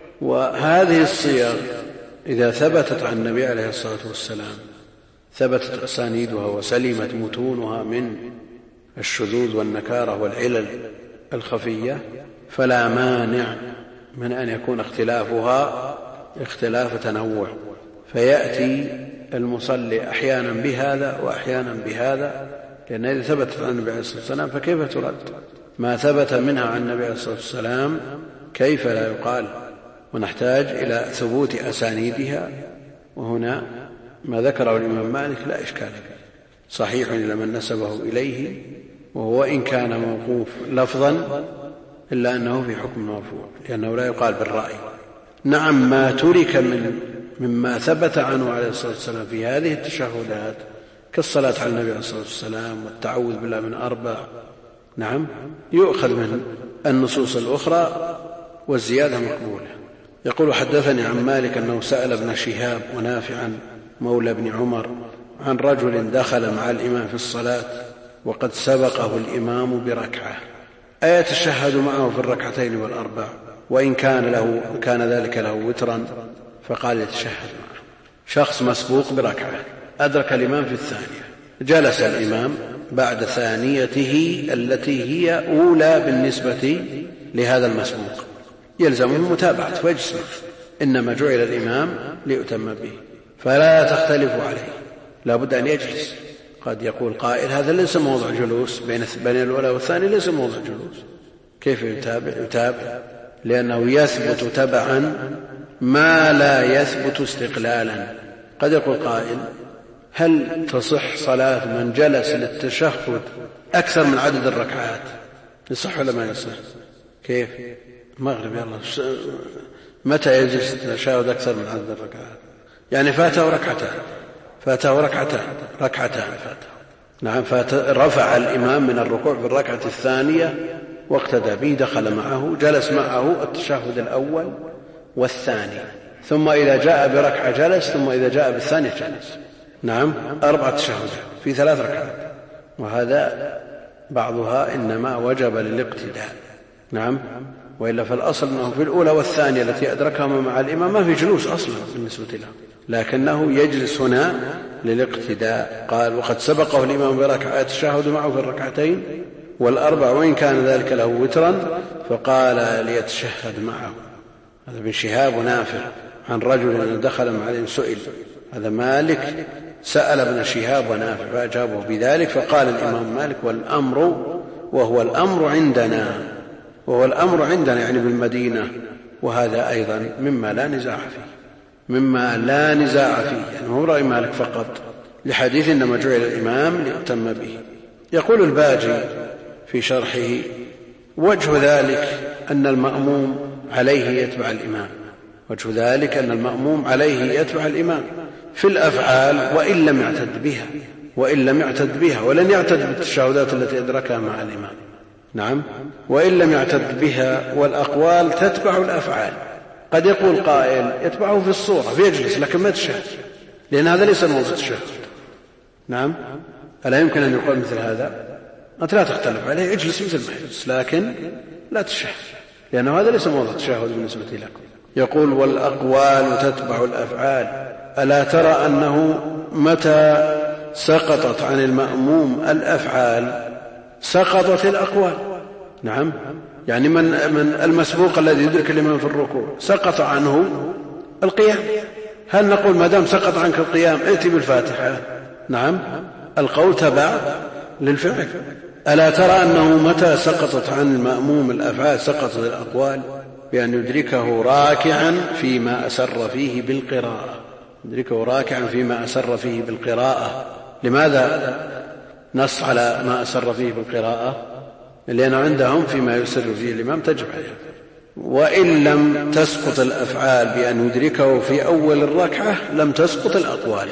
وهذه الصيغ إذا ثبتت عن النبي عليه الصلاة والسلام ثبتت أسانيدها وسلمت متونها من الشذوذ والنكارة والعلل الخفية، فلا مانع من أن يكون اختلافها اختلاف تنوع، فيأتي المصلي أحيانا بهذا وأحيانا بهذا، لأن إذا ثبتت عن النبي عليه الصلاة والسلام فكيف ترد؟ ما ثبت منها عن النبي عليه الصلاة والسلام كيف لا يقال؟ ونحتاج إلى ثبوت أسانيدها. وهنا ما ذكره الإمام مالك لا إشكال فيه، صحيح إلى من نسبه إليه، وهو إن كان موقوف لفظا إلا أنه في حكم مرفوع، لأنه لا يقال بالرأي. نعم، ما ترك مما ثبت عنه عليه الصلاة والسلام في هذه التشهدات كالصلاة على النبي عليه الصلاة والسلام والتعوذ بالله من 4، نعم، يؤخذ من النصوص الأخرى والزيادة مقبولة. يقول: حدثني عن مالك أنه سأل ابن شهاب ونافعا مولى ابن عمر عن رجل دخل مع الإمام في الصلاة وقد سبقه الإمام بركعة، أيتشهد معه في الركعتين والأربع؟ وإن كان ذلك له وترا؟ فقال: يتشهد معه. شخص مسبوق بركعة أدرك الإمام في الثانية، جلس الإمام بعد ثانيته التي هي أولى بالنسبة لهذا المسبوق، يلزمه متابعة ويجلس، إنما جعل الإمام ليؤتم به، فلا تختلفوا عليه، لا بد أن يجلس. قد يقول قائل: هذا ليس موضع جلوس، بين الأولى والثانية ليس موضع جلوس، كيف يتابع؟ لأنه يثبت تبعا ما لا يثبت استقلالا. قد يقول قائل: هل تصح صلاة من جلس للتشهد أكثر من عدد الركعات؟ يصح ولا ما يصح؟ كيف؟ مغرب يلا، متى يجلس التشهد أكثر من عدد الركعات؟ يعني فاته ركعتان نعم، رفع الإمام من الركوع في الركعة الثانية واقتدى به، دخل معه، جلس معه التشهد الأول والثاني، ثم إذا جاء بركعة جلس، ثم إذا جاء بالثانية جلس. نعم، 4 تشهد في 3 ركعات. وهذا بعضها إنما وجب للاقتداء، نعم، وإلا فالأصل أنه في الأولى والثانية التي أدركهما مع الإمام ما في جلوس أصلا بالنسبة له، لكنه يجلس هنا للاقتداء. قال: وقد سبقه الإمام بركعة يتشهد معه في الركعتين والأربع وإن كان ذلك له وترا، فقال: ليتشهد معه. هذا ابن شهاب ونافع عن رجل دخل مع الإمام سئل، هذا مالك سأل ابن شهاب ونافع فأجابه بذلك، فقال الإمام مالك: وهو الأمر عندنا يعني بالمدينة. وهذا أيضا مما لا نزاع فيه، يعني هو رأي مالك فقط، لحديث إنما جعل الإمام ليؤتم به. يقول الباجي في شرحه: وجه ذلك أن المأموم عليه يتبع الإمام في الأفعال وإن لم يعتد بها ولن يعتد بالتشهدات التي أدركها مع الإمام، نعم، وإن لم يعتد بها، والأقوال تتبع الأفعال. قد يقول قائل: يتبعه في الصورة فيجلس لكن ما تشهد، لأن هذا ليس موضع التشهد. نعم، ألا يمكن أن يقول مثل هذا؟ أنت لا تختلف عليه، اجلس مثل ما يجلس لكن لا تشهد، لأنه هذا ليس موضع التشهد بالنسبة لكم. يقول: والأقوال تتبع الأفعال. ألا ترى أنه متى سقطت عن المأموم الأفعال سقطت الأقوال؟ نعم، يعني من المسبوق الذي يدرك الإمام في الركوع سقط عنه القيام، هل نقول ما دام سقط عنك القيام ائت بالفاتحة؟ نعم، القول تبع للفعل، ألا ترى أنه متى سقطت عن المأموم الأفعال سقطت الأقوال، بأن يدركه راكعا فيما أسر فيه بالقراءة، يدركه راكعا فيما أسر فيه بالقراءة. لماذا نص على ما أسر فيه بالقراءة؟ لأنه عندهم فيما يسر فيه الإمام تجب عليه. وإن لم تسقط الأفعال بأن يدركه في أول الركعة لم تسقط الأقوال.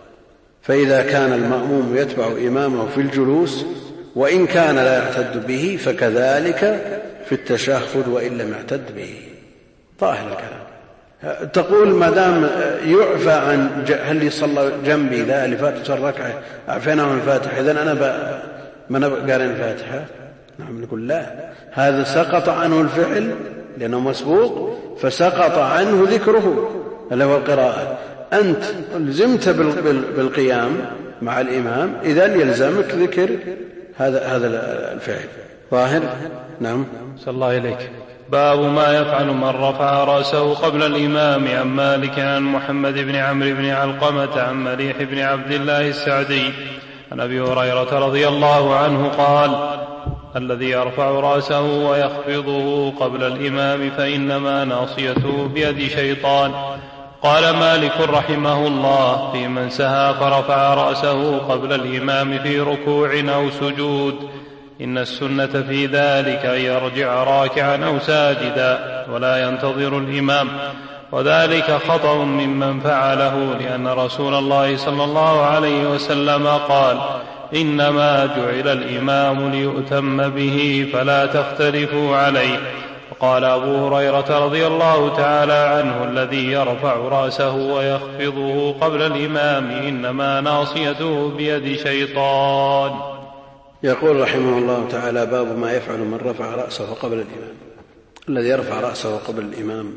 فإذا كان المأموم يتبع إمامه في الجلوس وإن كان لا يعتد به فكذلك في التشهد وإن لم يعتد به. ظاهر الكلام. تقول ما دام يعفى عن هل صلى جنبي لا اللي فاتت الركعة أعفيناه من الفاتحة إذن أنا ما قارن الفاتحة؟ نعم، نقول لا، هذا سقط عنه الفعل لأنه مسبوق فسقط عنه ذكره اللي هو القراءة. أنت لزمت بالقيام مع الإمام إذن يلزمك ذكر هذا الفعل. ظاهر؟ نعم. صلى الله إليك. باب ما يفعل من رفع رأسه قبل الإمام. عن مالك عن محمد بن عمرو بن علقمة عن مليح بن عبد الله السعدي عن أبي هريرة رضي الله عنه قال: الذي يرفع رأسه ويخفضه قبل الإمام فإنما ناصيته بيد شيطان. قال مالك رحمه الله: في من سهى فرفع رأسه قبل الإمام في ركوع أو سجود إن السنة في ذلك أن يرجع راكعا أو ساجدا ولا ينتظر الإمام، وذلك خطأ ممن فعله، لأن رسول الله صلى الله عليه وسلم قال: إنما جعل الإمام ليؤتم به فلا تختلفوا عليه. وقال أبو هريرة رضي الله تعالى عنه: الذي يرفع رأسه ويخفضه قبل الإمام إنما ناصيته بيد شيطان. يقول رحمه الله تعالى: باب ما يفعل من رفع رأسه قبل الإمام. الذي يرفع رأسه قبل الإمام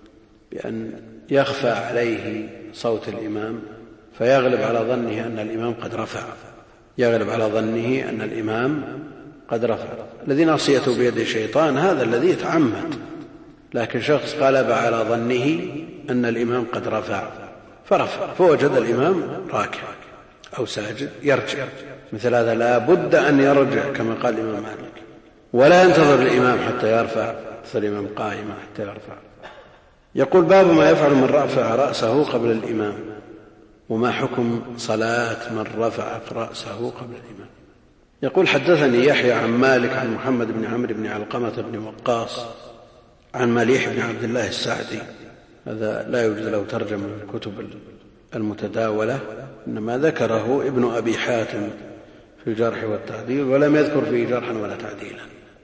بأن يخفى عليه صوت الإمام فيغلب على ظنه أن الإمام قد رفع، يغلب على ظنه أن الإمام قد رفع. الذي ناصيته بيد الشيطان هذا الذي يتعمد، لكن شخص غلب على ظنه أن الإمام قد رفع فرفع فوجد الإمام راكع أو ساجد يرجع، مثل هذا لا بد أن يرجع كما قال الإمام مالك، ولا ينتظر الإمام حتى يرفع، مثل الإمام قائما حتى يرفع. يقول: باب ما يفعل من رفع رأسه قبل الإمام. وما حكم صلاة من رفع رأسه قبل الإمام؟ يقول: حدثني يحيى عن مالك عن محمد بن عمرو بن علقمة بن وقاص عن مليح بن عبد الله السعدي. هذا لا يوجد له ترجمة من الكتب المتداولة، إنما ذكره ابن أبي حاتم في الجرح والتعديل ولم يذكر فيه جرحا ولا تعديلا،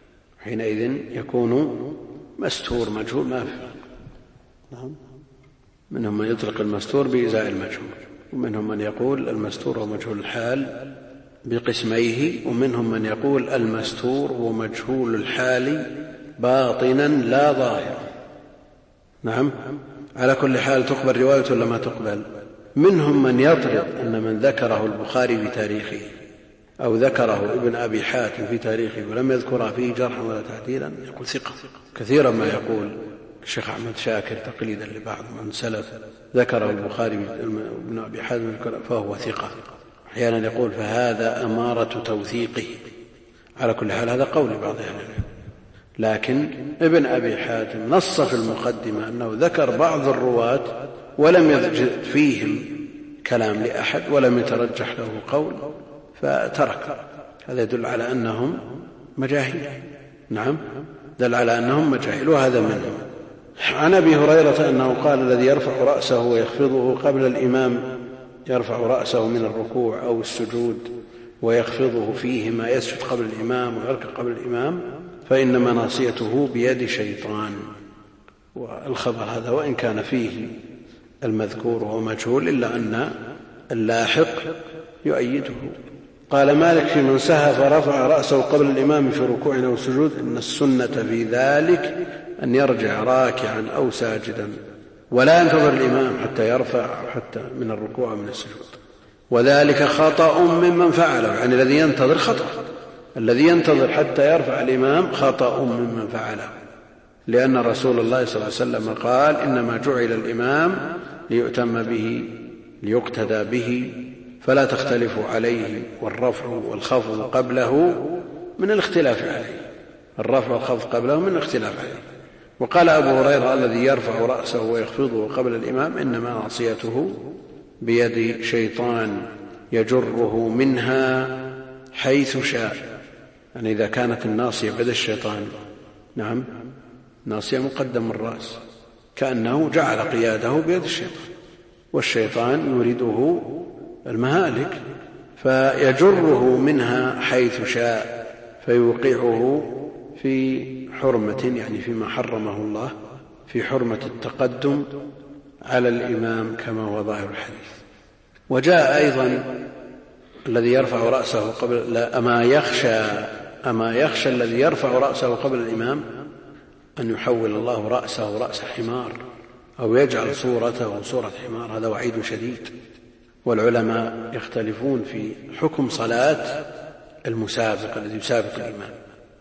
حينئذ يكون مستور مجهول ما في. منهم من يطلق المستور بإزاء المجهول، ومنهم من يقول المستور هو مجهول الحال بقسميه، ومنهم من يقول المستور هو مجهول الحال باطنا لا ظاهرا. نعم، على كل حال تقبل رواية ولا ما تقبل. منهم من يطلق أن من ذكره البخاري في تاريخه أو ذكره ابن أبي حاتم في تاريخه ولم يذكر فيه جرحا ولا تعديلا يقول ثقة. كثيرا ما يقول الشيخ أحمد شاكر تقليدا لبعض من سلف ذكره البخاري ابن أبي حاتم فهو ثقة. أحيانا يقول فهذا أمارة توثيقه. على كل حال هذا قول بعض أهل العلم، لكن ابن أبي حاتم نص في المقدمة أنه ذكر بعض الرواة ولم يجد فيهم كلام لأحد ولم يترجح له قول فترك. هذا يدل على أنهم مجاهيل. نعم، دل على أنهم مجاهيل، وهذا منهم. عن أبي هريرة أنه قال: الذي يرفع رأسه ويخفضه قبل الإمام، يرفع رأسه من الركوع أو السجود ويخفضه فيهما، يسجد قبل الإمام ويركع قبل الإمام، فإنما ناصيته بيد شيطان. والخبر هذا وإن كان فيه المذكور وهو مجهول إلا أن اللاحق يؤيده. قال مالك: في من سهى فرفع رأسه قبل الإمام في ركوع أو سجود إن السنة في ذلك أن يرجع راكعا أو ساجدا ولا ينتظر الإمام حتى يرفع حتى من الركوع من السجود، وذلك خطأ ممن فعله. يعني الذي ينتظر خطأ، الذي ينتظر حتى يرفع الإمام خطأ ممن فعله، لأن رسول الله صلى الله عليه وسلم قال: إنما جعل الإمام ليؤتم به ليقتدى به فلا تختلفوا عليه، والرفع والخفض قبله من الاختلاف عليه، الرفع والخفض قبله من الاختلاف عليه. وقال أبو هريرة الذي يرفع رأسه ويخفضه قبل الإمام إنما ناصيته بيد شيطان يجره منها حيث شاء. يعني إذا كانت الناصية بيد الشيطان، نعم، ناصية مقدم الرأس، كأنه جعل قياده بيد الشيطان، والشيطان يريده المهالك، فيجره منها حيث شاء فيوقعه في حرمة، يعني فيما حرمه الله، في حرمة التقدم على الإمام كما هو ظاهر الحديث. وجاء أيضا الذي يرفع رأسه قبل أما يخشى الذي يرفع رأسه قبل الإمام أن يحول الله رأسه رأس حمار أو يجعل صورته صورة حمار. هذا وعيد شديد. والعلماء يختلفون في حكم صلاة المسابق الذي يسابق الإمام،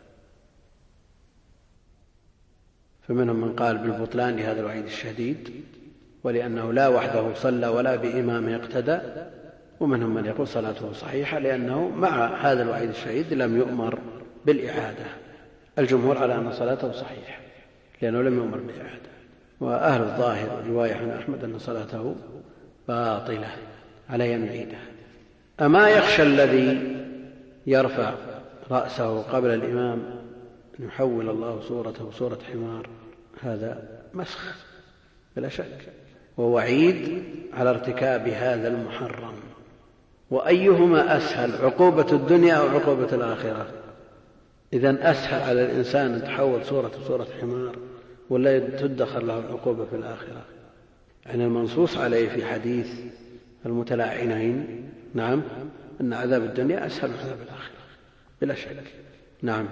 فمنهم من قال بالبطلان لهذا الوعيد الشديد ولأنه لا وحده صلى ولا بإمامه اقتدى، ومنهم من يقول صلاته صحيحة لأنه مع هذا الوعيد الشديد لم يؤمر بالإعادة. الجمهور على أن صلاته صحيحة لأنه لم يؤمر بالإعادة، وأهل الظاهر رواية عن أحمد أن صلاته باطلة عليه أن يعيدها. أما يخشى الذي يرفع رأسه قبل الإمام أن يحول الله صورته صورة حمار، هذا مسخ بلا شك، ووعيد على ارتكاب هذا المحرم. وأيهما أسهل، عقوبة الدنيا أو عقوبة الآخرة؟ إذن أسهل على الإنسان أن تحول صورة حمار ولا تدخل له العقوبة في الآخرة؟ يعني المنصوص عليه في حديث المتلاعنين، نعم، أن عذاب الدنيا أسهل من عذاب الآخرة بلا شك. نعم،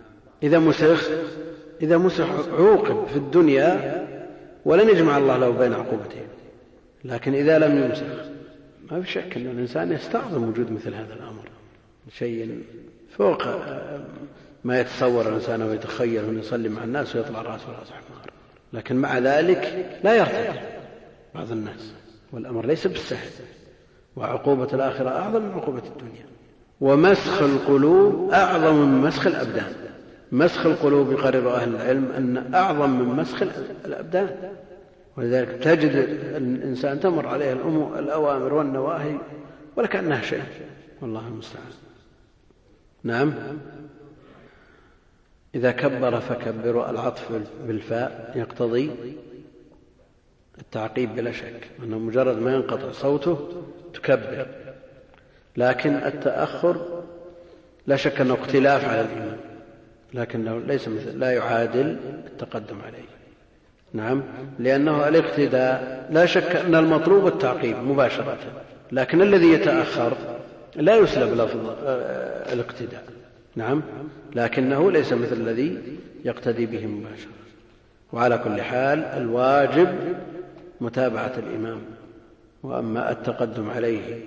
إذا مسخ عوقب في الدنيا ولن يجمع الله له بين عقوبتين، لكن إذا لم يمسخ ما في شك أن الإنسان يستعظم وجود مثل هذا الأمر، شيء فوق ما يتصور الإنسان ويتخيل أن يصلي مع الناس ويطلع رأس حمار، لكن مع ذلك لا يرتدع بعض الناس، والأمر ليس بالسهل. وعقوبة الآخرة أعظم من عقوبة الدنيا. ومسخ القلوب أعظم من مسخ الأبدان. مسخ القلوب يقرر أهل العلم أن أعظم من مسخ الأبدان، ولذلك تجد الإنسان تمر عليه الأوامر والنواهي ولكأنها شيء، والله المستعان. نعم، إذا كبر فكبروا، العطف بالفاء يقتضي التعقيب بلا شك، أنه مجرد ما ينقطع صوته تكبر، لكن التأخر لا شك أنه اختلاف على الإمام، لكنه ليس لا يعادل التقدم عليه. نعم، لأنه الاقتداء لا شك أن المطلوب التعقيب مباشرة، لكن الذي يتأخر لا يسلب لفظ الاقتداء. نعم، لكنه ليس مثل الذي يقتدي به مباشرة. وعلى كل حال الواجب متابعة الإمام، وأما التقدم عليه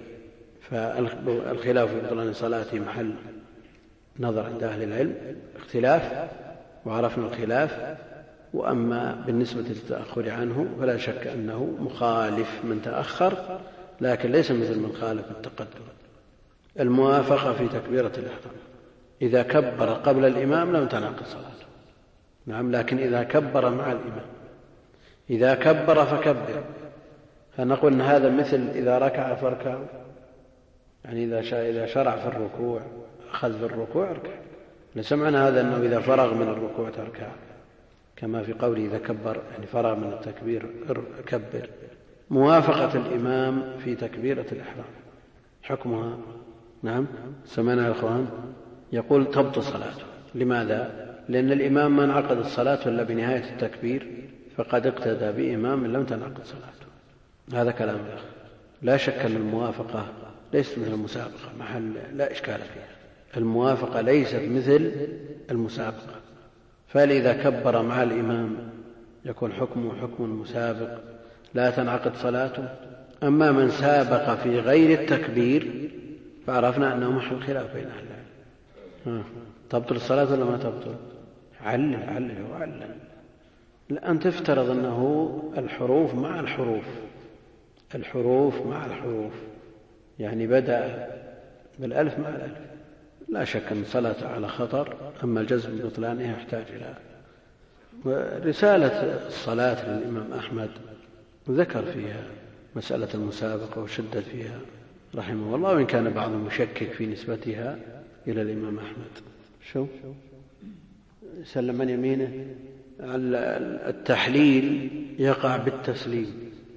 فالخلاف في بطلان صلاته محل نظر عند أهل العلم، اختلاف وعرفنا الخلاف. وأما بالنسبة للتأخر عنه فلا شك أنه مخالف من تأخر، لكن ليس مثل من خالف التقدم. الموافقة في تكبيرة الإحرام، إذا كبر قبل الإمام لم تنعقد صلاته. نعم، لكن إذا كبر مع الإمام، إذا كبر فكبر، فنقول أن هذا مثل إذا ركع فاركعوا، يعني إذا شرع في الركوع أخذ في الركوع اركع. لسمعنا هذا أنه إذا فرغ من الركوع تركع، كما في قوله إذا كبر يعني فرغ من التكبير كبر. موافقة الإمام في تكبيرة الإحرام حكمها، نعم سمعنا يا أخوان، يقول تبطل صلاته. لماذا؟ لأن الإمام ما انعقد الصلاة إلا بنهاية التكبير، فقد اقتدى بإمام لم تنعقد صلاته. هذا كلام الأخ. لا شك أن الموافقة ليست مثل المسابقة، محل لا إشكال فيها. الموافقة ليست مثل المسابقة، فإذا كبر مع الإمام يكون حكمه حكم المسابق لا تنعقد صلاته. أما من سابق في غير التكبير فعرفنا أنه محل خلاف بين أهل العلم. تبطل الصلاة ولا ما تبطل؟ علل. لأن تفترض أنه الحروف مع الحروف، يعني بدأ بالألف مع الألف، لا شك أن صلاة على خطر، أما الجزم ببطلانها يحتاج إلى رسالة الصلاة للإمام أحمد، ذكر فيها مسألة المسابقة وشدد فيها رحمه الله، وإن كان بعضهم يشكك في نسبتها إلى الإمام أحمد. شو سلم من يمينه؟ التحليل يقع بالتسليم،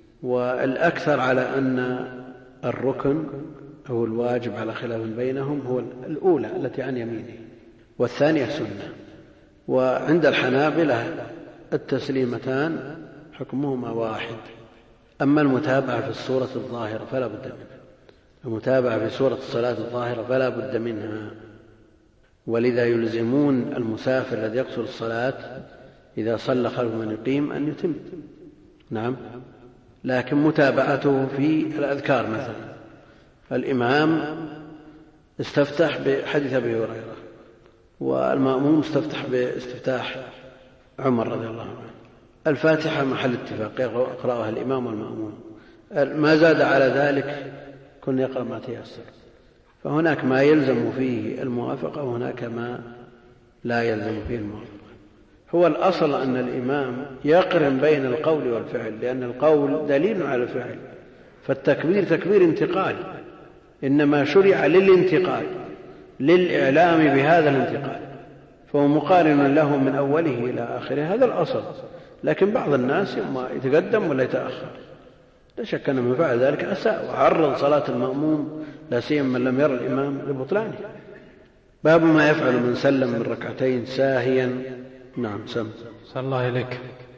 والأكثر على أن الركن أو الواجب على خلاف بينهم هو الأولى التي عن يمينه، والثانية سنة. وعند الحنابلة التسليمتان حكمهما واحد. أما المتابعة في الصورة الظاهرة فلا بد منها، المتابعة في صورة الصلاة الظاهرة فلا بد منها، ولذا يلزمون المسافر الذي يقصر الصلاة إذا صلى خلف من يقيم أن يتم. نعم، لكن متابعته في الأذكار مثلا، الإمام استفتح بحديث أبي هريرة، والمأموم استفتح باستفتاح عمر رضي الله عنه، الفاتحة محل اتفاق يقرأها الإمام والمأموم، ما زاد على ذلك كن يقرأ ما تيسر. فهناك ما يلزم فيه الموافقة وهناك ما لا يلزم فيه الموافقة. هو الأصل أن الإمام يقرن بين القول والفعل، لأن القول دليل على الفعل، فالتكبير تكبير انتقال، إنما شرع للانتقال، للإعلام بهذا الانتقال، فهو مقارن له من أوله إلى آخره، هذا الأصل. لكن بعض الناس ما يتقدم ولا يتأخر، لا شك أن من فعل ذلك أساء وعرض صلاة المأموم لا سيما من لم يرى الإمام لبطلانه. باب ما يفعل من سلم من ركعتين ساهيا. نعم، سم. صلى الله إليك.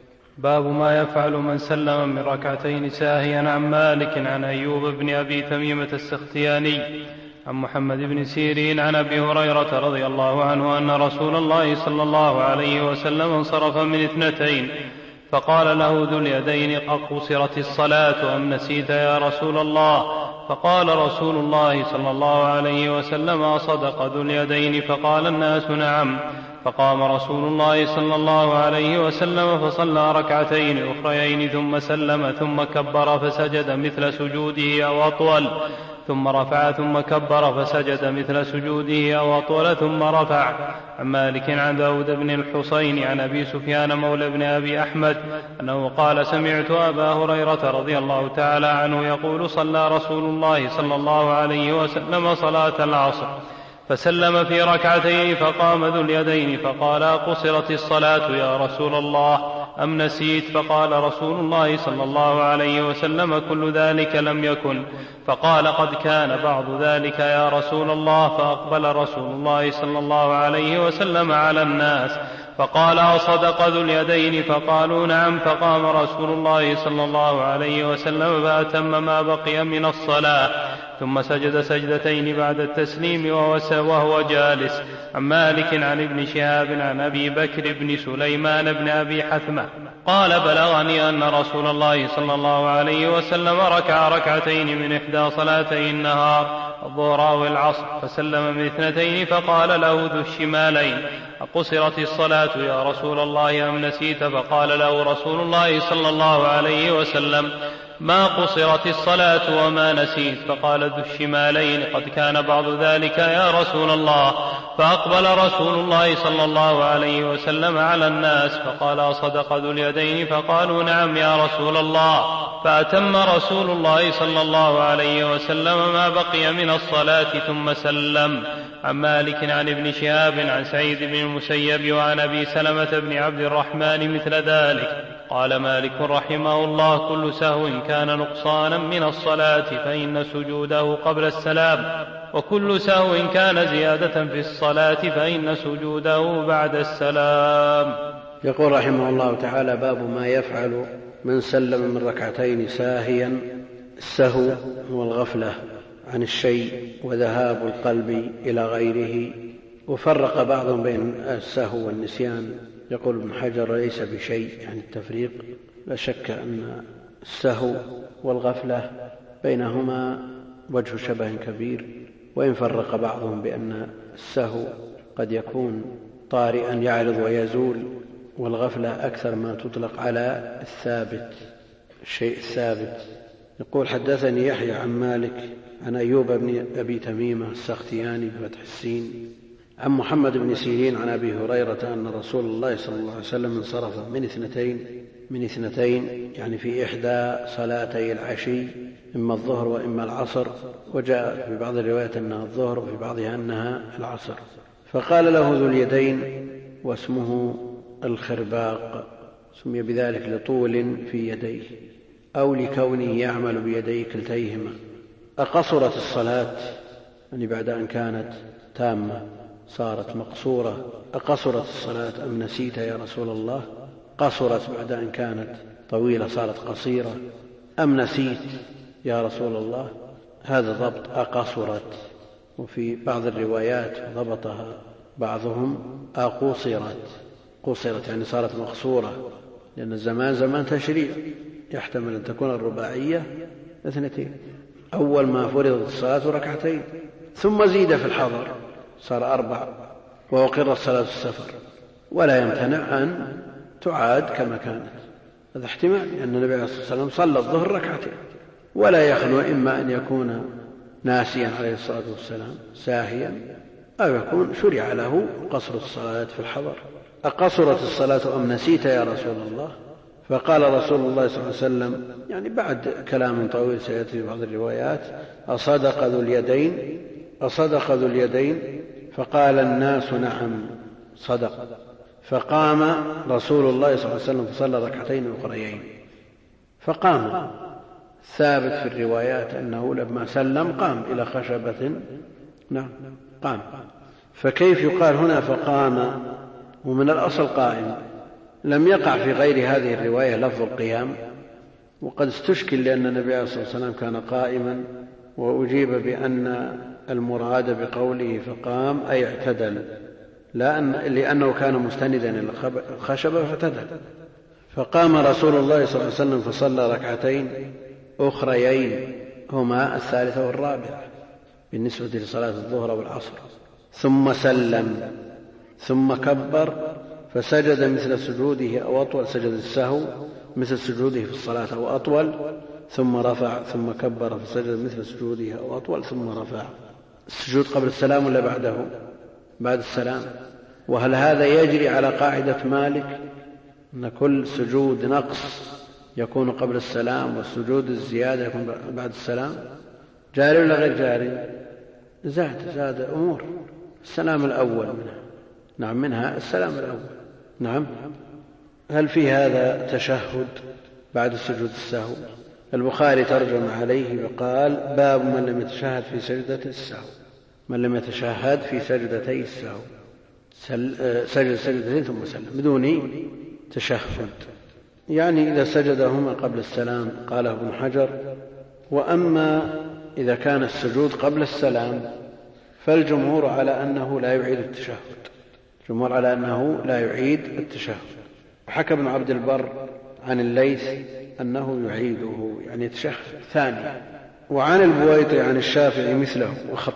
باب ما يفعل من سلم من ركعتين ساهيا. عن مالك عن أيوب بن أبي تميمة السختياني عن محمد بن سيرين عن أبي هريرة رضي الله عنه أن رسول الله صلى الله عليه وسلم انصرف من 2 فقال له ذو اليدين أقصرت الصلاة أم نسيت يا رسول الله؟ فقال رسول الله صلى الله عليه وسلم أصدق ذو اليدين؟ فقال الناس نعم. فقام رسول الله صلى الله عليه وسلم فصلى ركعتين أخريين ثم سلم ثم كبر فسجد مثل سجوده أو أطول، ثم رفع ثم كبر فسجد مثل سجوده أو أطول ثم رفع. عن مالك عن داود بن الحصين عن أبي سفيان مولى بن أبي أحمد أنه قال سمعت أبا هريرة رضي الله تعالى عنه يقول صلى رسول الله صلى الله عليه وسلم صلاة العصر فسلم في ركعتين فقام ذو اليدين فقال أقصرت الصلاة يا رسول الله أم نسيت؟ فقال رسول الله صلى الله عليه وسلم كل ذلك لم يكن. فقال قد كان بعض ذلك يا رسول الله. فأقبل رسول الله صلى الله عليه وسلم على الناس فقال أصدق ذو اليدين؟ فقالوا نعم. فقام رسول الله صلى الله عليه وسلم فأتم ما بقي من الصلاة ثم سجد سجدتين بعد التسليم وهو جالس. عن مالك عن ابن شهاب عن أبي بكر بن سليمان بن أبي حثمة قال بلغني أن رسول الله صلى الله عليه وسلم ركع ركعتين من إحدى صلاتي النهار الظهر أو العصر فسلم من 2 فقال له ذو الشمالين أقصرت الصلاة يا رسول الله أم نسيت؟ فقال له رسول الله صلى الله عليه وسلم ما قصرت الصلاة وما نسيت. فقال ذو الشمالين قد كان بعض ذلك يا رسول الله. فأقبل رسول الله صلى الله عليه وسلم على الناس فقال أصدق ذو اليدين؟ فقالوا نعم يا رسول الله. فأتم رسول الله صلى الله عليه وسلم ما بقي من الصلاة ثم سلم. عن مالك عن ابن شهاب عن سعيد بن المسيب وعن أبي سلمة بن عبد الرحمن مثل ذلك. قال مالك رحمه الله كل سهو كان نقصانا من الصلاة فإن سجوده قبل السلام، وكل سهو كان زيادة في الصلاة فإن سجوده بعد السلام. يقول رحمه الله تعالى باب ما يفعل من سلم من ركعتين ساهيا. السهو هو الغفلة عن الشيء وذهاب القلب إلى غيره، وفرق بعضهم بين السهو والنسيان. يقول ابن حجر ليس بشيء، يعني التفريق. لا شك أن السهو والغفلة بينهما وجه شبه كبير، وإن فرق بعضهم بأن السهو قد يكون طارئا يعرض ويزول، والغفلة أكثر ما تطلق على الثابت، الشيء الثابت يقول حدثني يحيى عن مالك عن أيوب بن أبي تميمة السختياني بفتح السين عن محمد بن سيرين عن أبي هريرة أن رسول الله صلى الله عليه وسلم انصرف من اثنتين يعني في إحدى صلاتي العشي إما الظهر وإما العصر، وجاء في بعض الروايات أنها الظهر وفي بعضها أنها العصر، فقال له ذو اليدين واسمه الخرباق، سمي بذلك لطول في يديه أو لكونه يعمل بيديه كلتيهما: أقصرت الصلاة؟ يعني بعد أن كانت تامة صارت مقصورة. أقصرت الصلاة أم نسيت يا رسول الله؟ قصرت بعد أن كانت طويلة صارت قصيرة، أم نسيت يا رسول الله؟ هذا ضبط أقصرت. وفي بعض الروايات ضبطها بعضهم أقصرت، قصرت يعني صارت مقصورة، لأن الزمان زمان تشريع، يحتمل أن تكون الرباعية 2. أول ما فرضت الصلاة ركعتين، ثم زيد في الحضر صار 4، وأقر الصلاة في السفر، ولا يمتنع أن تعاد كما كانت. هذا احتمال، لأن النبي عليه الصلاة والسلام صلى الظهر ركعتين، ولا يخلو إما أن يكون ناسيا عليه الصلاة والسلام ساهيا، أو يكون شرع له قصر الصلاة في الحضر. أقصرت الصلاة أم نسيت يا رسول الله؟ فقال رسول الله صلى الله عليه وسلم يعني بعد كلام طويل سيأتي في بعض الروايات: أصدق ذو اليدين؟ فقال الناس: نعم صدق. فقام رسول الله صلى الله عليه وسلم فصلى ركعتين أخريين. فقام، ثابت في الروايات أنه لما سلم قام إلى خشبة، نعم قام. فكيف يقال هنا فقام ومن الأصل قائم؟ لم يقع في غير هذه الرواية لفظ القيام، وقد استشكل لأن النبي عليه الصلاة والسلام كان قائما، وأجيب بأن المراد بقوله فقام أي اعتدل، لأنه كان مستندا إلى الخشبة فاعتدل. فقام رسول الله صلى الله عليه وسلم فصلى ركعتين أخريين هما 3 والرابعة بالنسبة لصلاة الظهر والعصر، ثم سلم، ثم كبر فسجد مثل سجوده أو أطول، سجد السهو مثل سجوده في الصلاة أو أطول، ثم رفع، ثم كبر فسجد مثل سجوده أو أطول، ثم رفع. السجود قبل السلام ولا بعده؟ بعد السلام. وهل هذا يجري على قاعدة مالك أن كل سجود نقص يكون قبل السلام والسجود الزيادة يكون بعد السلام؟ جاري ولا غير جاري؟ زاد أمور. السلام الأول منها، نعم منها السلام الأول، نعم. هل في هذا تشهد بعد السجود السهو؟ البخاري ترجم عليه وقال: باب من لم يتشهد في سجدة السهو، من لم يتشهد في سجدتي السهو، سجد سجدتين ثم سلم بدون تشهد، يعني إذا سجدهما قبل السلام. قاله ابن حجر: وأما إذا كان السجود قبل السلام فالجمهور على أنه لا يعيد التشهد، الجمهور على أنه لا يعيد التشهد. وحكى ابن عبد البر عن الليث أنه يعيده، يعني يتشهد ثاني. وعن البويطي عن الشافعي مثله،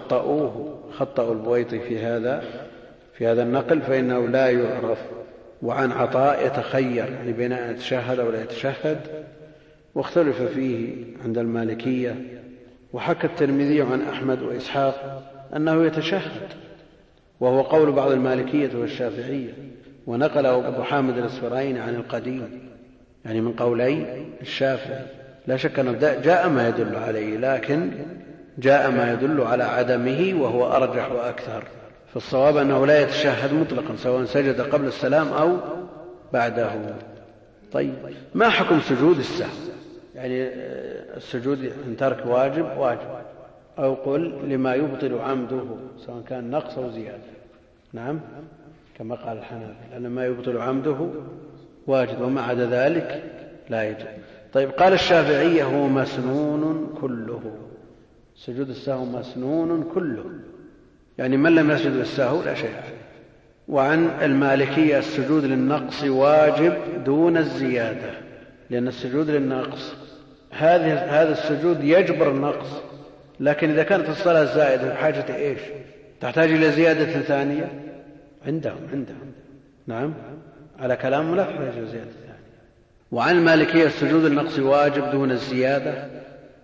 خطأوا البويطي في هذا النقل فإنه لا يعرف. وعن عطاء يتخير، يعني بين أن يتشهد أو لا يتشهد، واختلف فيه عند المالكية. وحكى الترمذي عن أحمد وإسحاق أنه يتشهد، وهو قول بعض المالكية والشافعية، ونقله أبو حامد الأسفرايني عن القديم، يعني من قولي الشافعي. لا شك أنه جاء ما يدل عليه، لكن جاء ما يدل على عدمه وهو أرجح وأكثر. فالصواب أنه لا يتشهد مطلقا سواء سجد قبل السلام أو بعده. طيب، ما حكم سجود السهو؟ يعني السجود إن ترك واجب، أو قل لما يبطل عمده سواء كان نقص أو زيادة، نعم كما قال الحنابلة، لأن ما يبطل عمده واجب وما عدا ذلك لا يجب. طيب، قال الشافعية: هو مسنون كله، سجود السهو مسنون كله، يعني من لم يسجد للسهو لا شيء عليه. وعن المالكية: السجود للنقص واجب دون الزيادة، لأن السجود للنقص هذا السجود يجبر النقص، لكن إذا كانت الصلاة زائدة بحاجة إيش؟ تحتاج إلى زيادة ثانية عندهم نعم، على كلام لا تحتاج إلى زيادة ثانية. وعن المالكية: السجود للنقص واجب دون الزيادة،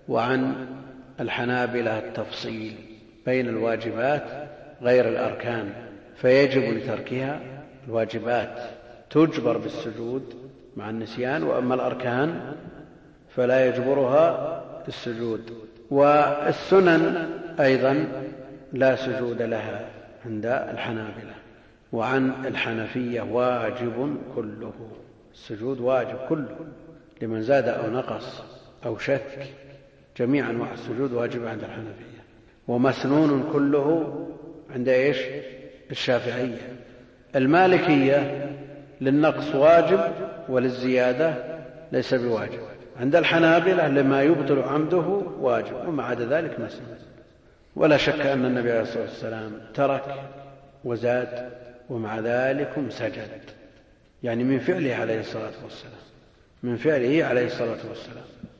وعن الحنابلة التفصيل بين الواجبات غير الأركان، فيجب لتركها. الواجبات تجبر بالسجود مع النسيان، وأما الأركان فلا يجبرها السجود. والسنن أيضا لا سجود لها عند الحنابلة. وعن الحنفية واجب كله، السجود واجب كله لمن زاد أو نقص أو شك، جميع أنواع السجود واجب عند الحنفية. ومسنون كله عند إيش؟ الشافعية. المالكية للنقص واجب وللزيادة ليس بواجب. عند الحنابلة لما يبطل عمده واجب، وما عدا ذلك مسنون. ولا شك أن النبي عليه الصلاة والسلام ترك وزاد ومع ذلك سجد، يعني من فعله عليه الصلاة والسلام، من فعله عليه الصلاة والسلام.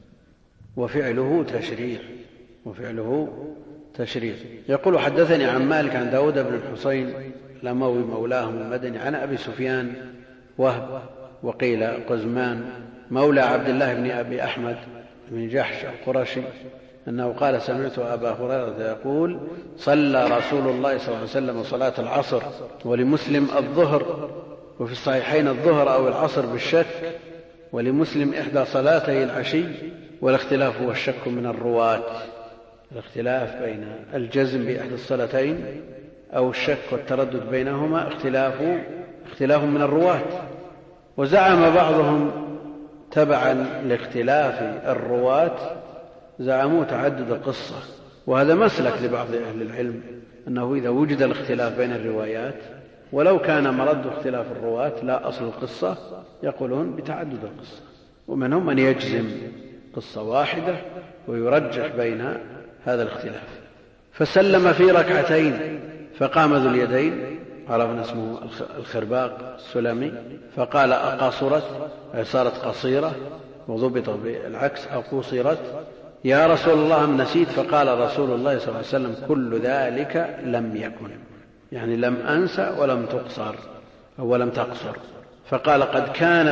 وفعله تشريع. يقول حدثني عن مالك عن داود بن الحصين الأموي مولاهم المدني عن أبي سفيان وهب وقيل قزمان مولى عبد الله بن أبي أحمد بن جحش القرشي أنه قال سمعت أبا هريرة يقول صلى رسول الله صلى الله عليه وسلم صلاة العصر، ولمسلم الظهر، وفي الصحيحين الظهر أو العصر بالشك، ولمسلم إحدى صلاتي العشي. والاختلاف هو الشك من الرواة، الاختلاف بين الجزم بإحدى الصلاتين أو الشك والتردد بينهما اختلاف من الرواة. وزعم بعضهم تبعا لاختلاف الرواة زعموا تعدد القصة، وهذا مسلك لبعض أهل العلم، أنه إذا وجد الاختلاف بين الروايات ولو كان مرد اختلاف الرواة لا أصل القصة يقولون بتعدد القصة. ومنهم من يجزم قصة واحدة ويرجح بين هذا الاختلاف. فسلم في ركعتين فقام ذو اليدين، عرفنا اسمه الخرباق السلمي، فقال أقصرت، صارت قصيرة، وضبط بالعكس أقصرت، يا رسول الله أم نسيت؟ فقال رسول الله صلى الله عليه وسلم كل ذلك لم يكن، يعني لم أنسى ولم تقصر أو ولم تقصر. فقال قد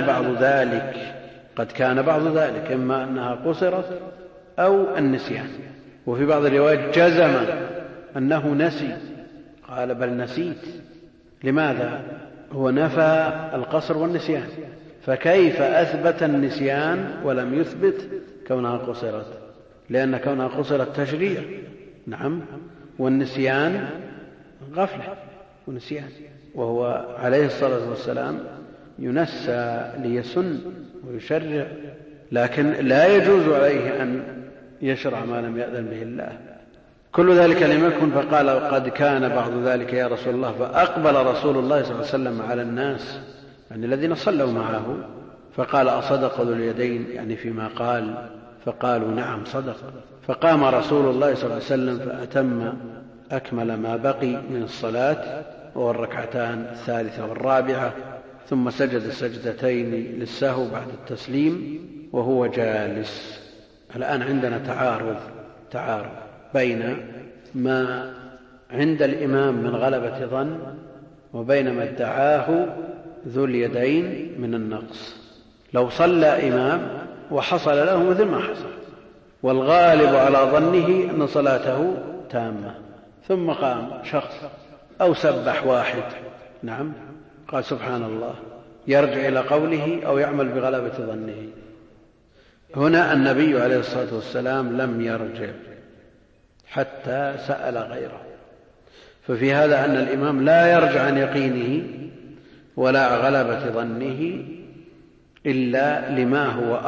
كان بعض ذلك إما أنها قصرت أو النسيان. وفي بعض الروايات جزم أنه نسي، قال بل نسيت. لماذا؟ هو نفى القصر والنسيان، فكيف أثبت النسيان ولم يثبت كونها قصرت؟ لأن كونها قصرت تشريع، نعم، والنسيان غفلة ونسيان. وهو عليه الصلاة والسلام ينسى ليسن ويشرع، لكن لا يجوز عليه أن يشرع ما لم يأذن به الله. كل ذلك لم يكن. فقال قد كان بعض ذلك يا رسول الله. فأقبل رسول الله صلى الله عليه وسلم على الناس، يعني الذين صلوا معه، فقال أصدق ذو اليدين، يعني فيما قال؟ فقالوا نعم صدق. فقام رسول الله صلى الله عليه وسلم فأتم أكمل ما بقي من الصلاة، وهو الركعتان الثالثة والرابعة، ثم سجد السجدتين للسهو بعد التسليم وهو جالس. الآن عندنا تعارض بين ما عند الإمام من غلبة ظن وبين ما ادعاه ذو اليدين من النقص. لو صلى إمام وحصل له مثل ما حصل، والغالب على ظنه أن صلاته تامة، ثم قام شخص أو سبح واحد، نعم، قال سبحان الله، يرجع إلى قوله أو يعمل بغلبة ظنه. هنا النبي عليه الصلاة والسلام لم يرجع حتى سأل غيره، ففي هذا أن الإمام لا يرجع عن يقينه ولا غلبة ظنه إلا لما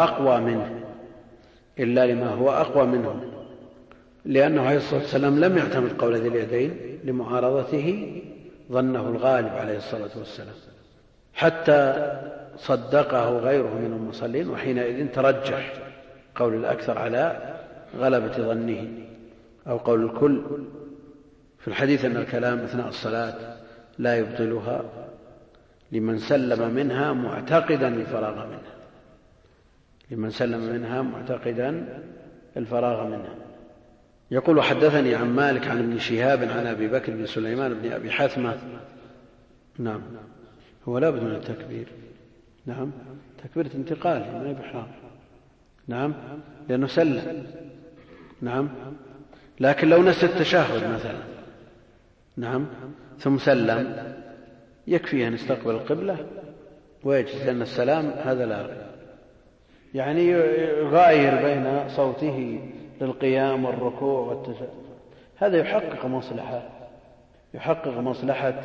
هو أقوى منه، لأنه عليه الصلاة والسلام لم يعتمد قول ذي اليدين لمعارضته ظنه الغالب عليه الصلاة والسلام، حتى صدقه غيره من المصلين، وحينئذ ترجح قول الأكثر على غلبة ظنه، أو قول الكل في الحديث أن الكلام أثناء الصلاة لا يبطلها لمن سلم منها معتقدا الفراغ منها. يقول حدثني عن مالك عن ابن شهاب عن أبي بكر بن سليمان بن أبي حثمة، نعم، هو لا بد من التكبير، نعم، تكبيرة انتقال ما يبحرام، نعم، لأنه سلم، نعم. لكن لو نسى التشهد مثلا، نعم، ثم سلم، يكفي أن يستقبل القبلة ويجلس، لأن السلام هذا لا يعني يغاير بين صوته للقيام والركوع والتشهد، هذا يحقق مصلحة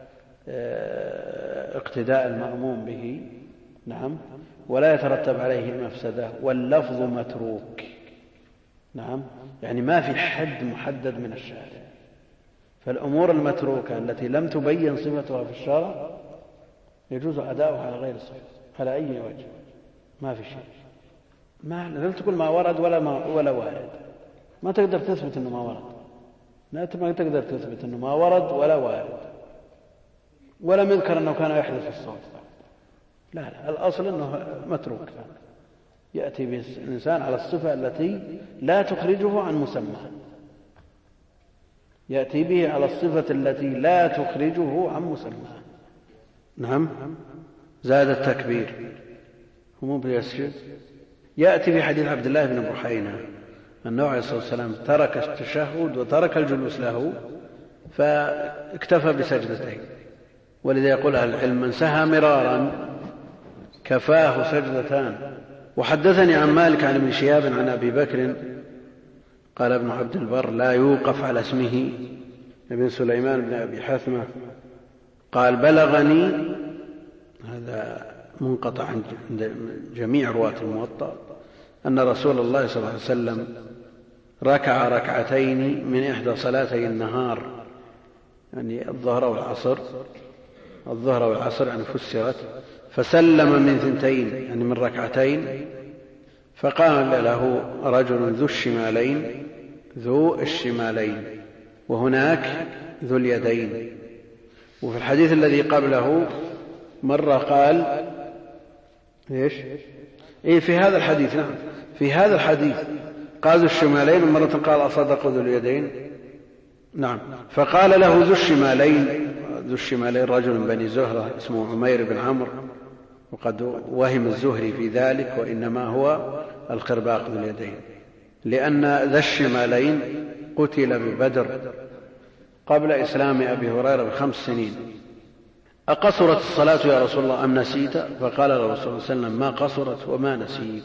اقتداء المأموم به، نعم، ولا يترتب عليه المفسدة. واللفظ متروك، نعم، يعني ما في حد محدد من الشارع، فالأمور المتروكة التي لم تبين صفتها في الشرع يجوز أداؤها على غير الصفة على أي وجه، ما في شيء، ما لم تقول ما ورد ولا وارد، ما تقدر تثبت أنه ما ورد، ما تقدر تثبت أنه ما ورد ولا وارد، ولم يذكر أنه كان يحدث الصوت، لا، الأصل أنه متروك، يأتي به الإنسان على الصفة التي لا تخرجه عن مسمى، يأتي به على الصفة التي لا تخرجه عن مسمى. نعم. زاد التكبير ومو بيسجد. يأتي في حديث عبد الله بن بحينة أنه عليه الصلاة والسلام ترك التشهد وترك الجلوس له فاكتفى بسجدتين، ولذا يقول أهل العلم من سهى مرارا كفاه سجدتان. وحدثني عن مالك عن ابن شهاب عن أبي بكر قال ابن عبد البر لا يوقف على اسمه ابن سليمان بن أبي حثمة قال بلغني، هذا منقطع عند جميع رواة الموطأ، أن رسول الله صلى الله عليه وسلم ركع ركعتين من إحدى صلاتي النهار، يعني الظهر والعصر يعني فسرت، فسلم من ثنتين يعني من ركعتين، فقال له رجل ذو الشمالين وهناك ذو اليدين. وفي الحديث الذي قبله مرة قال ايش؟ في هذا الحديث، نعم، في هذا الحديث قال ذو الشمالين، ومرة قال أصدق ذو اليدين، نعم، فقال له ذو الشمالين رجل من بني زهرة اسمه عمير بن عمرو، وقد وهم الزهري في ذلك، وإنما هو الخرباق ذو اليدين، لأن ذا الشمالين قتل ببدر قبل إسلام أبي هريرة ب5 سنين. أقصرت الصلاة يا رسول الله أم نسيت؟ فقال له رسول الله صلى الله عليه وسلم ما قصرت وما نسيت،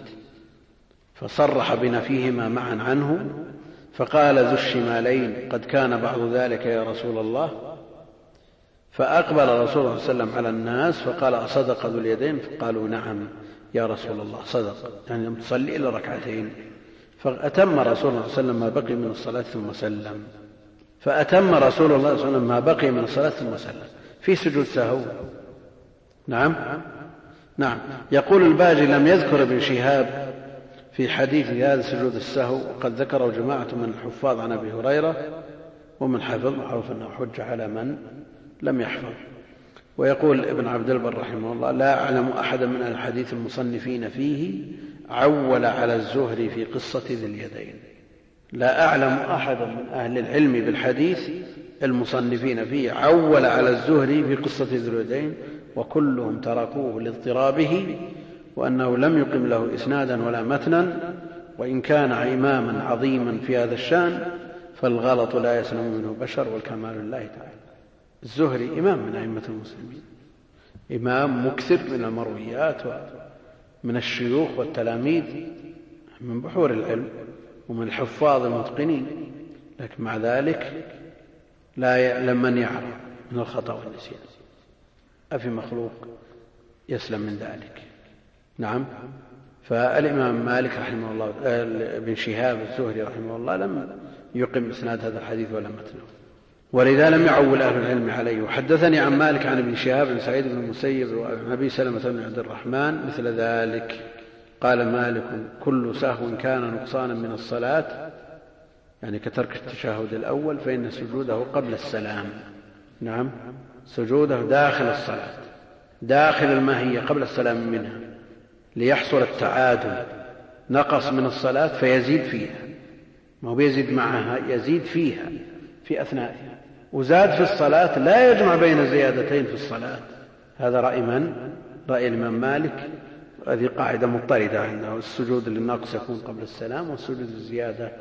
فصرح بنفيهما معا عنه. فقال ذو الشمالين قد كان بعض ذلك يا رسول الله. فأقبل رسول الله صلى الله عليه وسلم على الناس فقال أصدق ذو اليدين؟ فقالوا نعم يا رسول الله صدق، يعني لم تصلي إلا ركعتين. فأتم رسول الله صلى الله عليه وسلم ما بقي من الصلاة ثم سلم، فأتم رسول الله صلى الله عليه وسلم ما بقي من الصلاة ثم سلم في سجود سهو. نعم. يقول الباجي لم يذكر ابن شهاب في حديث هذا سجود السهو، وقد ذكره جماعة من الحفاظ عن أبي هريرة، ومن حفظ معروف أنه حج على من لم يحفظ. ويقول ابن عبد البر رحمه الله لا أعلم أحدا من الحديث المصنفين فيه عول على الزهري في قصة ذي اليدين، لا أعلم أحدا من أهل العلم بالحديث المصنفين فيه عول على الزهري في قصة ذي اليدين، وكلهم تركوه لاضطرابه، وأنه لم يقم له إسنادا ولا متنا، وإن كان إماما عظيما في هذا الشأن فالغلط لا يسلم منه بشر، والكمال لله تعالى. الزهري إمام من أئمة المسلمين، إمام مكثر من المرويات ومن الشيوخ والتلاميذ من بحور العلم ومن الحفاظ المتقنين، لكن مع ذلك لا يعلم من يعرف من الخطأ والنسيان، أفي مخلوق يسلم من ذلك. نعم. فالإمام مالك رحمه الله ابن شهاب الزهري رحمه الله لم يقم إسناد هذا الحديث ولا متنه، ولذا لم يعول أهل العلم عليه. وحدثني عن مالك عن ابن شهاب بن سعيد بن المسيب وعن أبي سلمة بن عبد الرحمن مثل ذلك. قال مالك كل سهو كان نقصانا من الصلاة، يعني كترك التشهد الأول، فإن سجوده قبل السلام. نعم، سجوده داخل الصلاة، داخل الماهية قبل السلام منها، ليحصل التعادل، نقص من الصلاة فيزيد فيها، ما هو بيزيد معها، يزيد فيها في أثنائها، وزاد في الصلاة لا يجمع بين زيادتين في الصلاة. هذا رأي من؟ رأي الإمام مالك. هذه قاعدة مضطردة عنده، السجود للنقص يكون قبل السلام، والسجود الزيادة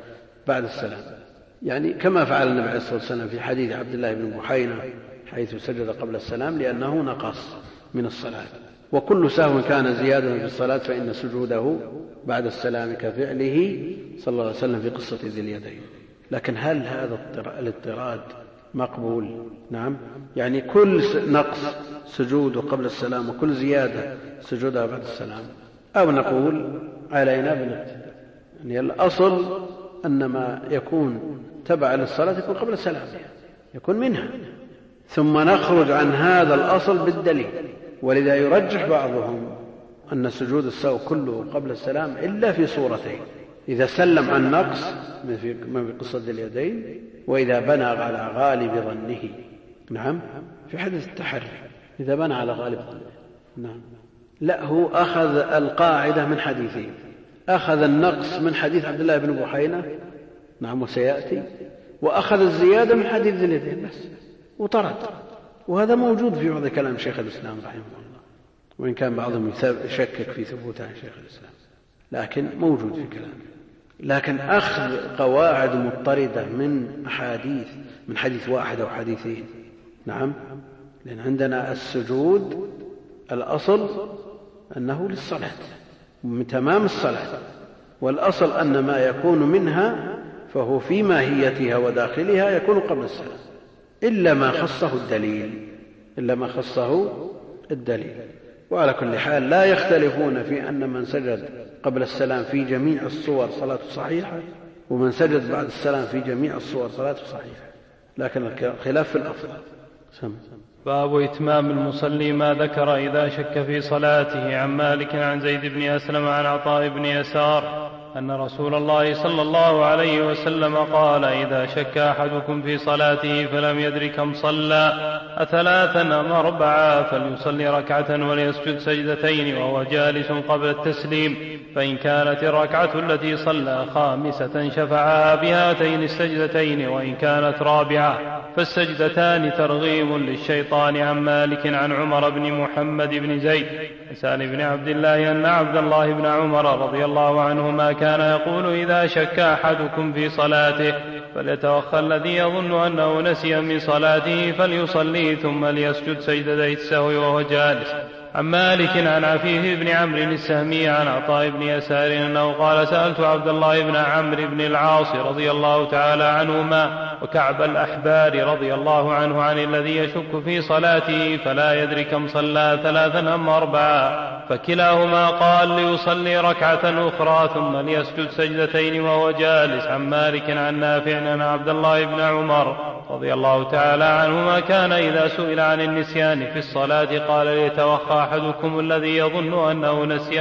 بعد السلام، يعني كما فعل النبي عليه الصلاة والسلام في حديث عبد الله بن بحينة حيث سجد قبل السلام لأنه نقص من الصلاة. وكل سهو كان زيادة في الصلاة فإن سجوده بعد السلام كفعله صلى الله عليه وسلم في قصة ذي اليدين. لكن هل هذا الاضطراد مقبول؟ نعم، يعني كل نقص سجوده قبل السلام وكل زيادة سجودها بعد السلام، أو نقول علينا بالاقتداء، يعني الأصل أن ما يكون تبع للصلاة يكون قبل السلام، يكون منها، ثم نخرج عن هذا الأصل بالدليل. ولذا يرجح بعضهم أن سجود السهو كله قبل السلام إلا في صورتين: إذا سلم عن نقص من في قصة اليدين، وإذا بنى على غالب ظنه. نعم، في حديث التحري إذا بنى على غالب ظنه. نعم، لا، هو أخذ القاعدة من حديثين، أخذ النقص من حديث عبد الله بن بحينة، نعم وسيأتي، وأخذ الزيادة من حديث ذي اليدين بس وطرد. وهذا موجود في بعض كلام شيخ الإسلام رحمه الله، وإن كان بعضهم يشكك في ثبوت عن شيخ الإسلام، لكن موجود في كلامه. لكن أخذ قواعد مضطردة من أحاديث، من حديث واحد أو حديثين، نعم، لأن عندنا السجود الأصل أنه للصلاة من تمام الصلاة، والأصل أن ما يكون منها فهو في ماهيتها وداخلها يكون قبل السلام، إلا ما خصه الدليل. وعلى كل حال لا يختلفون في أن من سجد قبل السلام في جميع الصور صلاته صحيحة، ومن سجد بعد السلام في جميع الصور صلاته صحيحة، لكن الخلاف في الأفضل. باب إتمام المصلي ما ذكر إذا شك في صلاته. عن مالك عن زيد بن أسلم عن عطاء بن يسار أن رسول الله صلى الله عليه وسلم قال: إذا شك أحدكم في صلاته فلم يدر كم صلى أثلاثا أم أربعا فليصلي ركعة وليسجد سجدتين وهو جالس قبل التسليم، فإن كانت الركعة التي صلى خامسة شفعها بهاتين السجدتين، وإن كانت رابعة فالسجدتان ترغيم للشيطان. عن مالك عن عمر بن محمد بن زيد سالم بن عبد الله أن عبد الله بن عمر رضي الله عنهما كان يقول: إذا شك أحدكم في صلاته فليتوخى الذي يظن أنه نسي من صلاته فليصلي ثم ليسجد سجدتي السهو وهو جالس. عن مالك عن عفيف بن عمرو السهمي عن عطاء بن يسار أنه قال: سألت عبد الله بن عمرو بن العاص رضي الله تعالى عنهما وكعب الأحبار رضي الله عنه عن الذي يشك في صلاته فلا يدري كم صلى ثلاثا أم أربعا، فكلاهما قال: ليصلي ركعة أخرى ثم ليسجد سجدتين وهو جالس. عن مالك عن نافع أن عبد الله بن عمر رضي الله تعالى عنهما كان إذا سئل عن النسيان في الصلاة قال: ليتوخى أحدكم الذي يظن أنه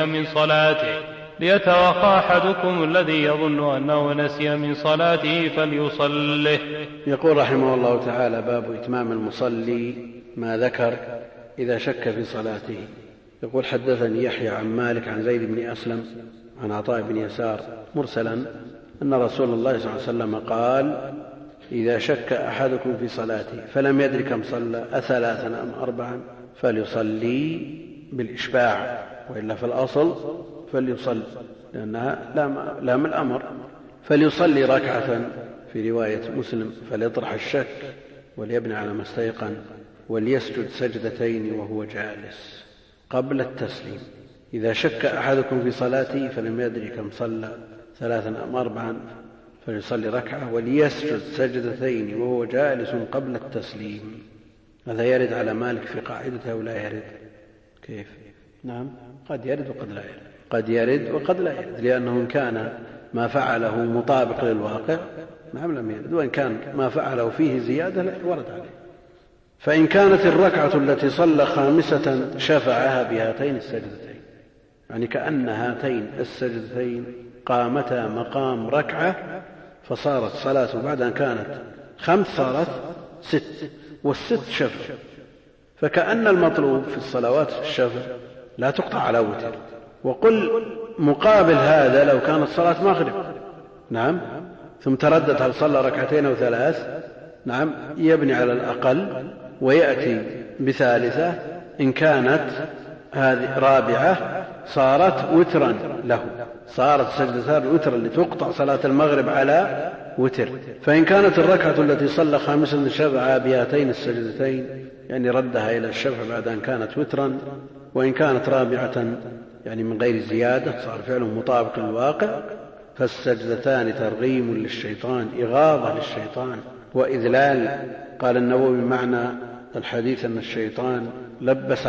نسي من صلاته فليصله. يقول رحمه الله تعالى: باب إتمام المصلي ما ذكر إذا شك في صلاته. يقول: حدثني يحيى عن مالك عن زيد بن أسلم عن عطاء بن يسار مرسلا أن رسول الله صلى الله عليه وسلم قال: إذا شك أحدكم في صلاته فلم يدر كم صلى أثلاثا أم أربعا فليصلي بالإشباع، وإلا في الأصل فليصلي لأنها لام الأمر، فليصلي ركعة في رواية مسلم فليطرح الشك وليبني على ما استيقن وليسجد سجدتين وهو جالس قبل التسليم. إذا شك أحدكم في صلاته فلم يدري كم صلى ثلاثا أم أربعا فليصلي ركعة وليسجد سجدتين وهو جالس قبل التسليم. هذا يرد على مالك في قاعدته ولا يرد؟ كيف؟ نعم، قد يرد وقد لا يرد، قد يرد وقد لا يرد، لأنه إن كان ما فعله مطابق للواقع نعم لم يرد، وإن كان ما فعله فيه زيادة ورد عليه. فإن كانت الركعة التي صلى خامسة شفعها بهاتين السجدتين، يعني كأن هاتين السجدتين قامتا مقام ركعة، فصارت صلاته بعد أن كانت 5 صارت 6، والست شفع، فكأن المطلوب في الصلوات الشفع لا تقطع على وتر. وقل مقابل هذا لو كانت صلاة مغرب نعم ثم تردد هل صلى ركعتين أو 3 نعم يبني على الأقل ويأتي بثالثة إن كانت هذه رابعة صارت وترا له، صارت سجدتان وترا لتقطع صلاة المغرب على وتر. فإن كانت الركعة التي صلى خامسا شفع بهاتين السجدتين يعني ردها إلى الشفع بعد أن كانت وترا، وإن كانت رابعة يعني من غير زيادة صار فعله مطابق للواقع، فالسجدتان ترغيم للشيطان، إغاظة للشيطان وإذلال. قال النووي معنى الحديث أن الشيطان لبس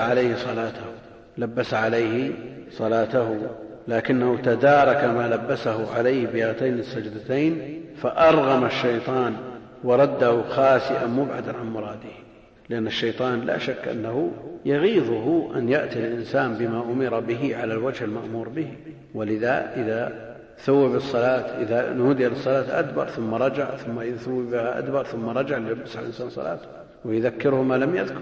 عليه صلاته لكنه تدارك ما لبسه عليه بهاتين السجدتين فأرغم الشيطان ورده خاسئا مبعدا عن مراده. لأن الشيطان لا شك أنه يغيظه أن يأتي الإنسان بما أمر به على الوجه المأمور به، ولذا إذا ثوب الصلاة إذا نودي للصلاة أدبر ثم رجع، ثم إذا ثوب بها أدبر ثم رجع ليلبس على الإنسان صلاته ويذكره ما لم يذكر.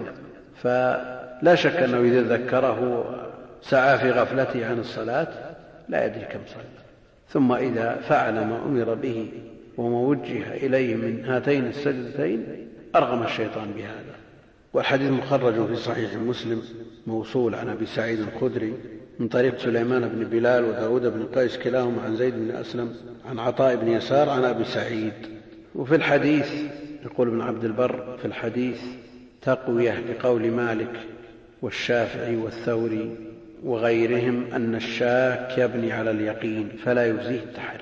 فلا شك أنه إذا ذكره سعى في غفلته عن الصلاة لا يدري كم صلى. ثم إذا فعل ما أمر به وما وجه إليه من هاتين السجدتين أرغم الشيطان بهذا. والحديث مخرج في صحيح مسلم موصول عن أبي سعيد الخدري من طريق سليمان بن بلال وداود بن قيس كلاهما عن زيد بن أسلم عن عطاء بن يسار عن أبي سعيد. وفي الحديث يقول ابن عبد البر في الحديث تقوية بقول مالك والشافعي والثوري وغيرهم أن الشاك يبني على اليقين فلا يجزيه التحري.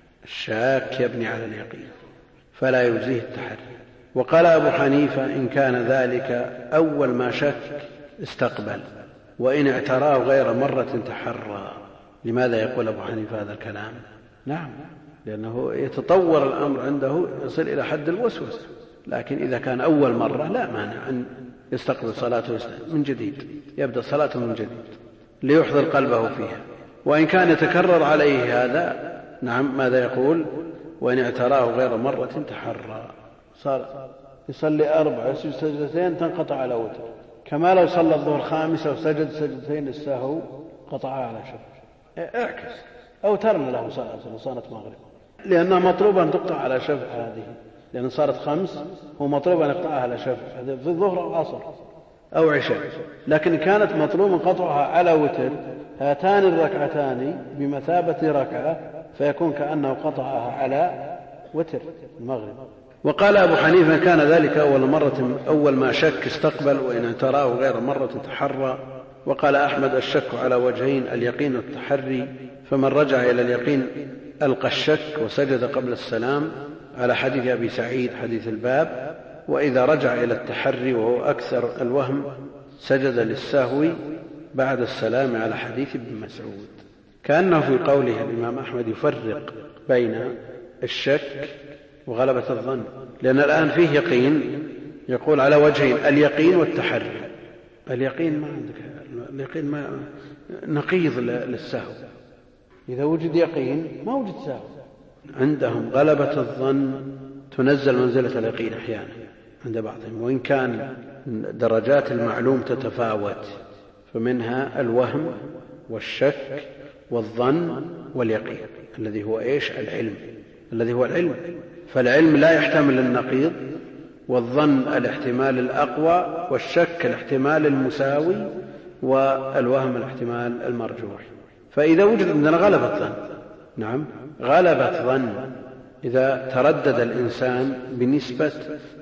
الشاك يبني على اليقين فلا يجزيه التحري. وقال أبو حنيفة إن كان ذلك أول ما شك استقبل، وإن اعتراه غير مرة تحرى. لماذا يقول أبو حنيفة هذا الكلام؟ نعم، لأنه يتطور الأمر عنده يصل إلى حد الوسوس، لكن إذا كان أول مرة لا مانع أن يستقبل صلاته من جديد، يبدأ صلاته من جديد ليحضر قلبه فيها. وإن كان يتكرر عليه هذا نعم ماذا يقول؟ وإن اعتراه غير مرة تحرى. صار يصلي 4 يسجد سجدتين تنقطع على وتر، كما لو صلى الظهر 5 وسجد سجدتين للسهو قطع على شفع. اعكس أو ترن له صلاة مغرب، لأنها مطلوبة أن تقطع على شفع هذه، لأن صارت 5 هو مطلوب أن يقطعها على شفع في الظهر أو العصر أو عشاء. لكن كانت مطلوبا قطعها على وتر، هاتان الركعتان بمثابة ركعة، فيكون كأنه قطعها على وتر المغرب. وقال أبو حنيفة كان ذلك أول ما شك استقبل، وإن اعتراه غير مرة تحرى. وقال أحمد الشك على وجهين، اليقين والتحري، فمن رجع إلى اليقين ألقى الشك وسجد قبل السلام على حديث أبي سعيد حديث الباب. وإذا رجع إلى التحري وهو أكثر الوهم سجد للسهو بعد السلام على حديث ابن مسعود. كأنه في قوله الإمام أحمد يفرق بين الشك وغلبة الظن، لأن الآن فيه يقين، يقول على وجهين اليقين والتحري. اليقين ما عندك، اليقين ما نقيض للسهو. إذا وجد يقين ما وجد سهو. عندهم غلبة الظن تنزل منزلة اليقين أحيانا عند بعضهم، وإن كان درجات المعلوم تتفاوت، فمنها الوهم والشك والظن واليقين الذي هو إيش؟ العلم. فالعلم لا يحتمل النقيض، والظن الاحتمال الأقوى، والشك الاحتمال المساوي، والوهم الاحتمال المرجوح. فإذا وجد عندنا غلبة ظن، نعم غلبة ظن، إذا تردد الإنسان بنسبة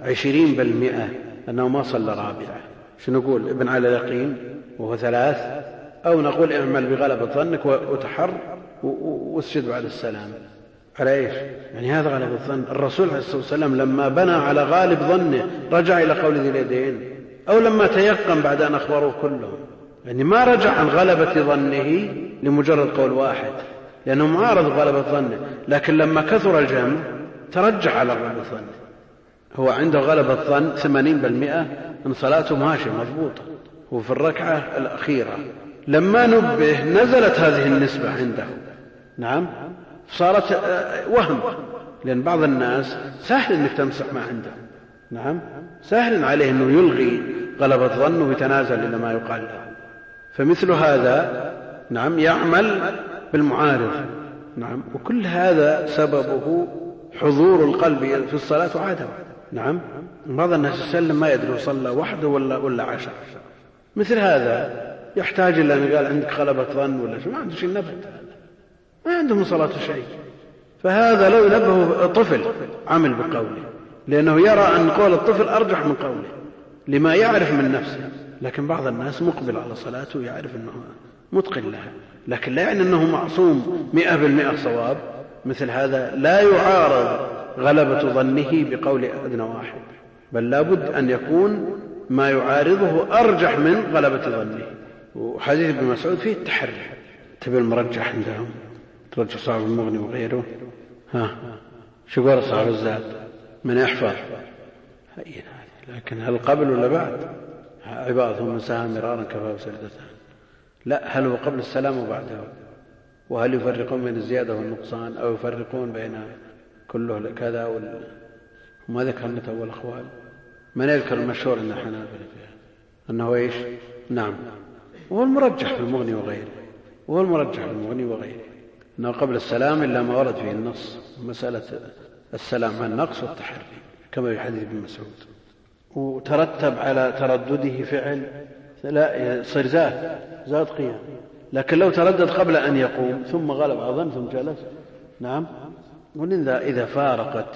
20% أنه ما صلى رابعة، شنو نقول؟ ابن على اليقين وهو 3، أو نقول اعمل بغلبة ظنك وتحر واسجد بعد السلام. على ايش؟ يعني هذا غلبة الظن. الرسول عليه الصلاة والسلام لما بنى على غالب ظنه رجع إلى قول ذي اليدين، أو لما تيقن بعد أن أخبروه كلهم، يعني ما رجع عن غلبة ظنه لمجرد قول واحد، لأنه معارض غلبة ظنه، لكن لما كثر الجمع ترجع على غلبة ظنه. هو عنده غلبة ظن 80% أن صلاته ماشية مضبوطة، هو في الركعة الأخيرة لما نبه نزلت هذه النسبة عنده، نعم صارت وهم، لأن بعض الناس سهل أنك تمسح ما عنده، نعم سهل عليه أنه يلغي غلبة ظنه ويتنازل إلى ما يقال له. فمثل هذا نعم يعمل بالمعارض، نعم، وكل هذا سببه حضور القلب في الصلاة وعدم. نعم بعض الناس يسلم ما يدري صلى وحده ولا 10. مثل هذا يحتاج إلى أن قال عندك غلبة ظن ولا شيء، ما عنده شيء نبت، ما عنده من صلاته شيء. فهذا لو نبه طفل عمل بقوله، لأنه يرى أن قول الطفل أرجح من قوله لما يعرف من نفسه. لكن بعض الناس مقبل على صلاته ويعرف أنه متقن لها، لكن لا يعني أنه معصوم 100% صواب. مثل هذا لا يعارض غلبة ظنه بقول أدنى واحد، بل لا بد أن يكون ما يعارضه أرجح من غلبة ظنه. وحديث ابن مسعود فيه التحري. تبي المرجح عندهم، ترجح صاحب المغني وغيره. شو قول صاحب الزاد؟ من يحفظ؟ لكن هل قبل ولا بعد؟ عبارة من سهم مرارا كفاه سجدتان. لا، هل هو قبل السلام وبعده؟ وهل يفرقون بين الزيادة والنقصان أو يفرقون بين كله كذا وما ذكرنا أول أخوال؟ من يذكر المشهور أن الحنابلة فيها أنه إيش؟ نعم، وهو المرجح في المغني وغيره، وهو المرجح في المغني وغيره أنه قبل السلام إلا ما ورد فيه النص، مسألة السلام عن النقص والتحري كما في حديث ابن مسعود. وترتب على تردده فعل لا يصير زاد قيام. لكن لو تردد قبل أن يقوم ثم غلب عظم ثم جلس، نعم، ولذا إذا فارقت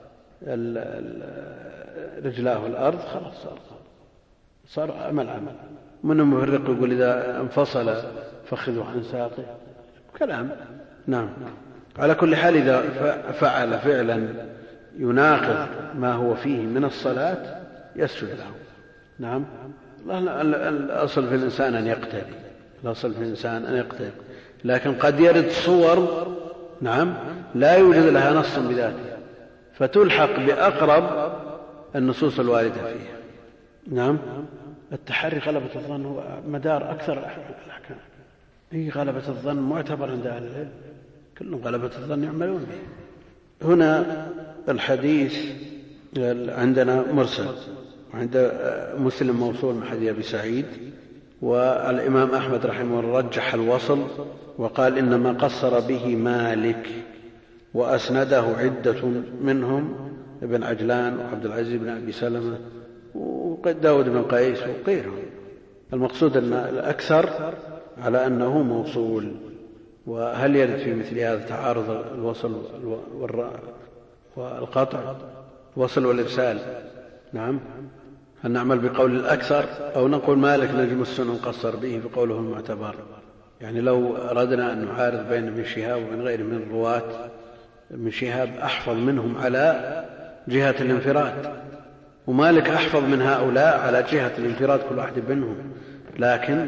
رجلاه الأرض خلاص صار عمل. من المفرق يقول إذا انفصل فخذه عن ساقه كلام. نعم، على كل حال إذا فعل فعلا يناقض ما هو فيه من الصلاة يسجد له. نعم، الأصل في الإنسان أن يقتدي، الأصل في الإنسان أن يقتدي، لكن قد يرد صور نعم لا يوجد لها نص بذاته فتلحق بأقرب النصوص الواردة فيها. نعم، التحري غلبة الظن هو مدار أكثر الأحكام. هي غلبة الظن معتبر عند أهل العلم، كلهم غلبة الظن يعملون به. هنا الحديث عندنا مرسل، وعند مسلم موصول من حديث أبي سعيد، والإمام أحمد رحمه الله رجح الوصل وقال إنما قصر به مالك، وأسنده عدة منهم ابن عجلان وعبد العزيز بن أبي سلمة وداود بن قيس وغيرهم. المقصود أن الأكثر على أنه موصول. وهل يرد في مثل هذا تعارض الوصل والقطع، الوصل والإرسال؟ نعم، هل نعمل بقول الأكثر أو نقول مالك نجم السنن قصر به بقوله المعتبر؟ يعني لو أردنا أن نعارض بين ابن شهاب وبين غيره من الرواة، ابن شهاب أحفظ منهم على جهة الانفراد، ومالك أحفظ من هؤلاء على جهة الانفراد كل واحد منهم، لكن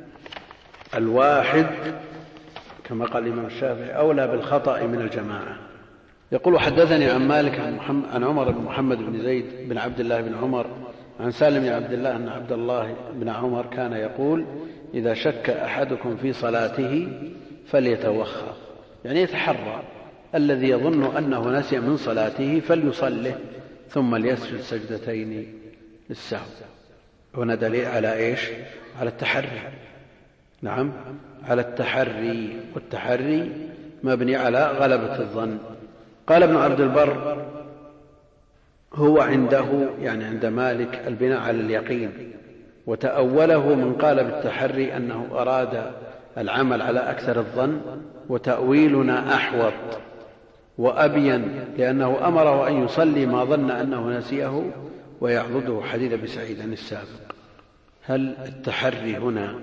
الواحد كما قال الإمام الشافعي أولى بالخطأ من الجماعة. يقول حدثني عن مالك عن عمر بن محمد بن زيد بن عبد الله بن عمر عن سالم بن عبد الله أن عبد الله بن عمر كان يقول إذا شك أحدكم في صلاته فليتوخى، يعني يتحرى، الذي يظن أنه نسي من صلاته فليصله ثم ليسجد سجدتين للسهو. هنا دليل على إيش؟ على التحري. نعم، على التحري، والتحري مبني على غلبة الظن. قال ابن عبد البر هو عنده يعني عند مالك البناء على اليقين، وتأوله من قال بالتحري أنه أراد العمل على أكثر الظن، وتأويلنا أحوط وأبين لأنه أمره أن يصلي ما ظن أنه نسيه ويعضده حديث أبي سعيد عن السابق. هل التحري هنا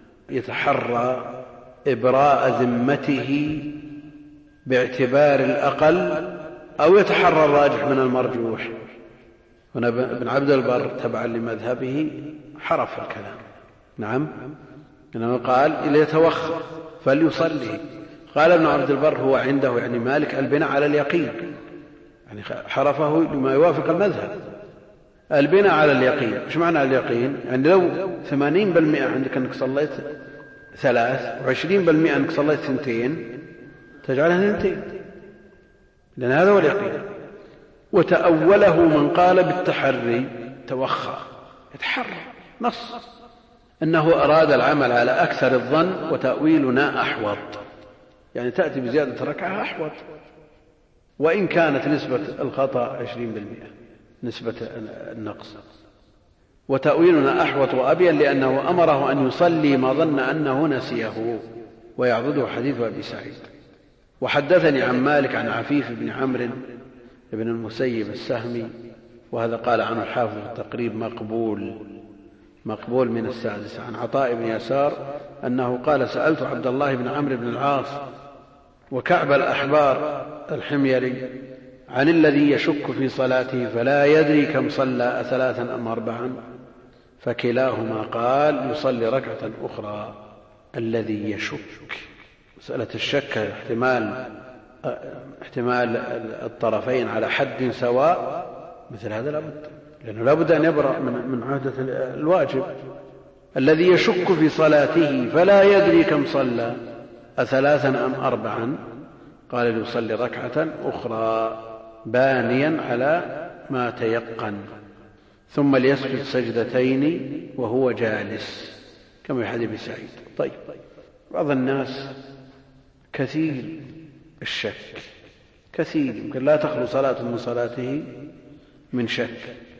يتحرى إبراء ذمته باعتبار الأقل أو يتحرى الراجح من المرجوح؟ هنا ابن عبد البر تبعا لمذهبه حرف الكلام. نعم، إنه قال ليتوخى فليصلي. قال ابن عبد البر هو عنده يعني مالك البناء على اليقين، يعني حرفه لما يوافق المذهب. البناء على اليقين، ايش معنى اليقين؟ يعني لو 80% عندك أنك صليت 3 و20% أنك صليت 2 تجعلها 2، لأن هذا هو اليقين. وتأوله من قال بالتحري توخى، يتحرى نص أنه أراد العمل على أكثر الظن، وتأويلنا أحوط، يعني تأتي بزيادة ركعة أحوط، وإن كانت نسبة الخطأ 20% نسبة النقص. وتأويلنا أحوط وأبين لأنه أمره أن يصلي ما ظن أنه نسيه، ويعضده حديث أبي سعيد. وحدثني عن مالك عن عفيف بن عمرو بن المسيب السهمي، وهذا قال عنه الحافظ في التقريب مقبول من السادس، عن عطاء بن يسار أنه قال: سألت عبد الله بن عمرو بن العاص وكعب الأحبار الحميري عن الذي يشك في صلاته فلا يدري كم صلى 3 أم 4، فكلاهما قال: يصلي ركعة أخرى. الذي يشك، مسألة الشك احتمال الطرفين على حد سواء، مثل هذا لابد، لأنه لابد أن يبرأ من عهدة الواجب. الذي يشك في صلاته فلا يدري كم صلى 3 أم 4، قال: ليصلي ركعة أخرى بانيا على ما تيقن، ثم ليسجد سجدتين وهو جالس، كما في حديث سعيد. طيب، بعض الناس كثير الشك، كثير، يمكن لا تخلو صلاة من صلاته من شك،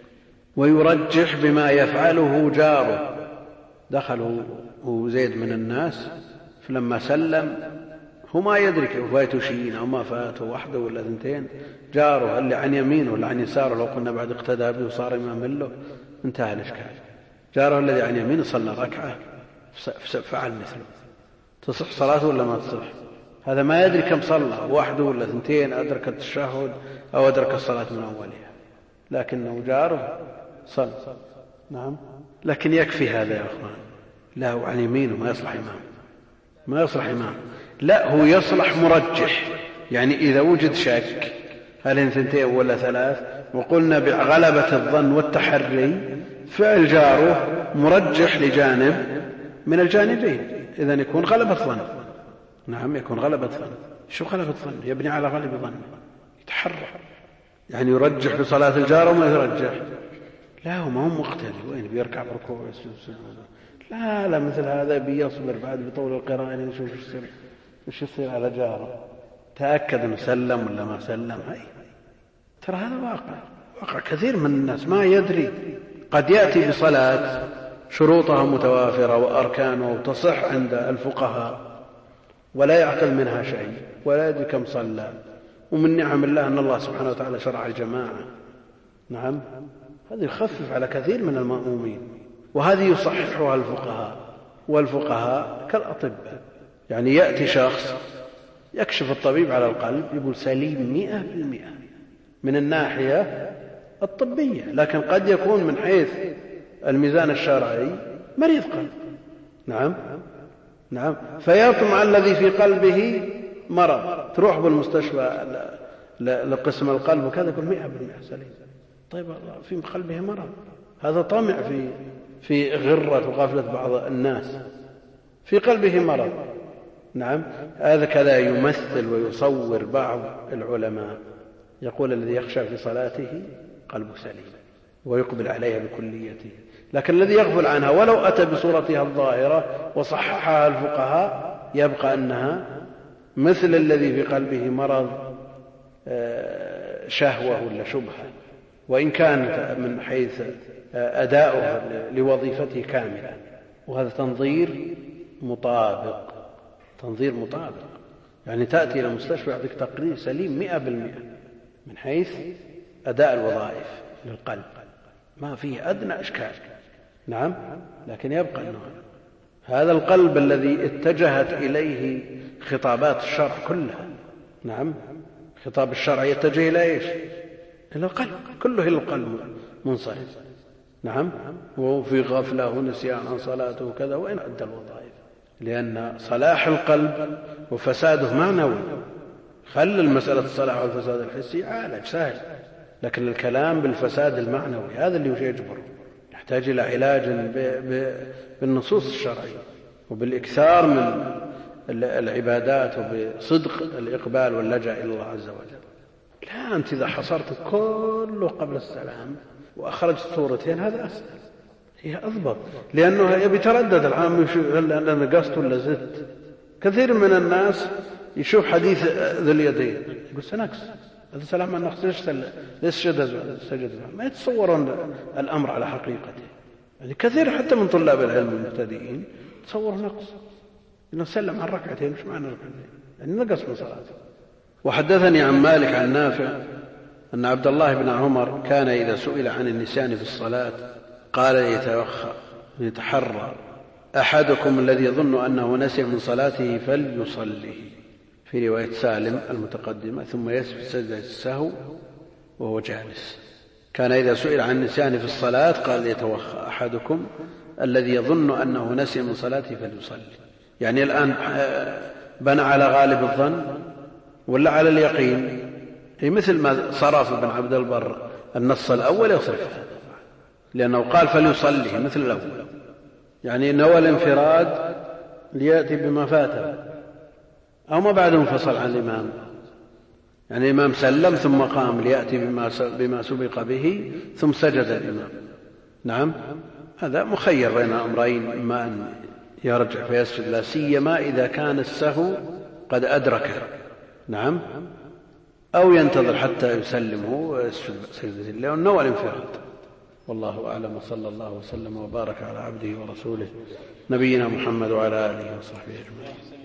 ويرجح بما يفعله جاره. دخله زيد من الناس، فلما سلم هو ما يدرك فاته شيء أو ما فاته واحدة ولا 2، جاره اللي عن يمينه ولا عن يساره، لو قلنا بعد اقتدى به وصار إماما له انتهى الإشكال. جاره الذي عن يمينه صلى ركعة فعل مثله، تصح صلاته ولا ما تصح؟ هذا ما يدري كم صلى، واحدة ولا 2، أدرك التشهد أو أدرك الصلاة من أولها، لكنه جاره صلى. نعم، لكن يكفي هذا يا أخوان. لا، هو عن يمينه ما يصلح إمام، ما يصلح إمام، لا، هو يصلح مرجح. يعني إذا وجد شك هل 2 ولا 3، وقلنا بغلبة الظن والتحري، فعل جاره مرجح لجانب من الجانبين، إذن يكون غلبة ظن. نعم، يكون غلبة ظن. شو غلبة ظن؟ يبني على غلبة ظن، يتحرى، يعني يرجح بصلاة الجار وما يرجح. لا، هو ما هو مقتدي، وين بيركع بركوع ويسجد سجود؟ لا، مثل هذا بيصبر بعد بطول القراءة يشوف ايش يصير على جاره، تأكد انه سلم ولا ما سلم. هاي ترى هذا واقع كثير من الناس ما يدري. قد يأتي بصلاة شروطها متوافرة وأركانها وتصح عند الفقهاء، ولا يعقل منها شيء، ولا يدري كم صلى. ومن نعم الله أن الله سبحانه وتعالى شرع الجماعة. نعم، هذه يخفف على كثير من المأمومين، وهذه يصححها الفقهاء، والفقهاء كالأطباء. يعني يأتي شخص يكشف الطبيب على القلب يقول سليم 100% من الناحية الطبية، لكن قد يكون من حيث الميزان الشرعي مريض قلب. نعم، فيطمع الذي في قلبه مرض، تروح بالمستشفى لقسم القلب وكذا يقول 100% سليم. طيب، في قلبه مرض، هذا طمع في غرة وغفلة بعض الناس، في قلبه مرض. نعم، هذا كذا يمثل ويصور بعض العلماء، يقول الذي يخشى في صلاته قلبه سليم ويقبل عليها بكليته، لكن الذي يغفل عنها ولو أتى بصورتها الظاهرة وصححها الفقهاء يبقى أنها مثل الذي في قلبه مرض شهوة ولا شبهة، وإن كانت من حيث أداؤه لوظيفته كاملة. وهذا تنظير مطابق، يعني تأتي إلى المستشفى يعطيك تقرير سليم 100% من حيث أداء الوظائف للقلب، ما فيه أدنى إشكال. نعم، لكن يبقى أنه هذا القلب الذي اتجهت إليه خطابات الشرع كلها. نعم، خطاب الشرع يتجه إلى إيش؟ إلى القلب، كله إلى القلب منصرف. نعم، وهو في غفلة ونسيان عن صلاته وكذا، وإن أدى الوظائف، لأن صلاح القلب وفساده معنوي. خل المسألة الصلاح والفساد الحسي عالج سهل، لكن الكلام بالفساد المعنوي هذا اللي يجبر، يحتاج إلى علاج بالنصوص الشرعية وبالإكثار من العبادات وبصدق الإقبال واللجأ إلى الله عز وجل. لا، أنت إذا حصرت كله قبل السلام وأخرجت صورتين هذا أسهل، هي أضبط، لأنه يبي تردد العام هل أنا نقصت ولا زدت. كثير من الناس يشوف حديث ذو اليدين يقول سنقص هذا سلام النقص، ليش سجد، ما يتصورون الأمر على حقيقته. يعني كثير حتى من طلاب العلم المبتدئين تصور نقص، إنه سلم عن ركعتين، مش معنى ركعتين يعني نقص من صلاته. وحدثني عن مالك عن نافع أن عبد الله بن عمر كان إذا سئل عن النسيان في الصلاة قال يتحرى أحدكم الذي يظن أنه نسي من صلاته فليصلي، في رواية سالم المتقدمة، ثم يسجد سجدة السهو وهو جالس. كان إذا سئل عن النسيان في الصلاة قال يتوخى أحدكم الذي يظن أنه نسي من صلاته فليصلي. يعني الآن بنى على غالب الظن ولا على اليقين؟ مثل ما صرف ابن عبد البر النص الأول يصرف، لأنه قال فليصلي مثل الأول، يعني نوى الانفراد ليأتي بما فاته، أو ما بعد انفصل عن الإمام، يعني الإمام سلم ثم قام ليأتي بما سبق به ثم سجد الإمام. نعم، هذا مخير بين أمرين، إما أن يرجع فيسجد لا سيما إذا كان السهو قد أدركه، نعم، أو ينتظر حتى يسلمه ويسجد سجدة الله والنوى الانفراد. والله أعلم، وصلى الله وسلم وبارك على عبده ورسوله نبينا محمد وعلى آله وصحبه أجمعين.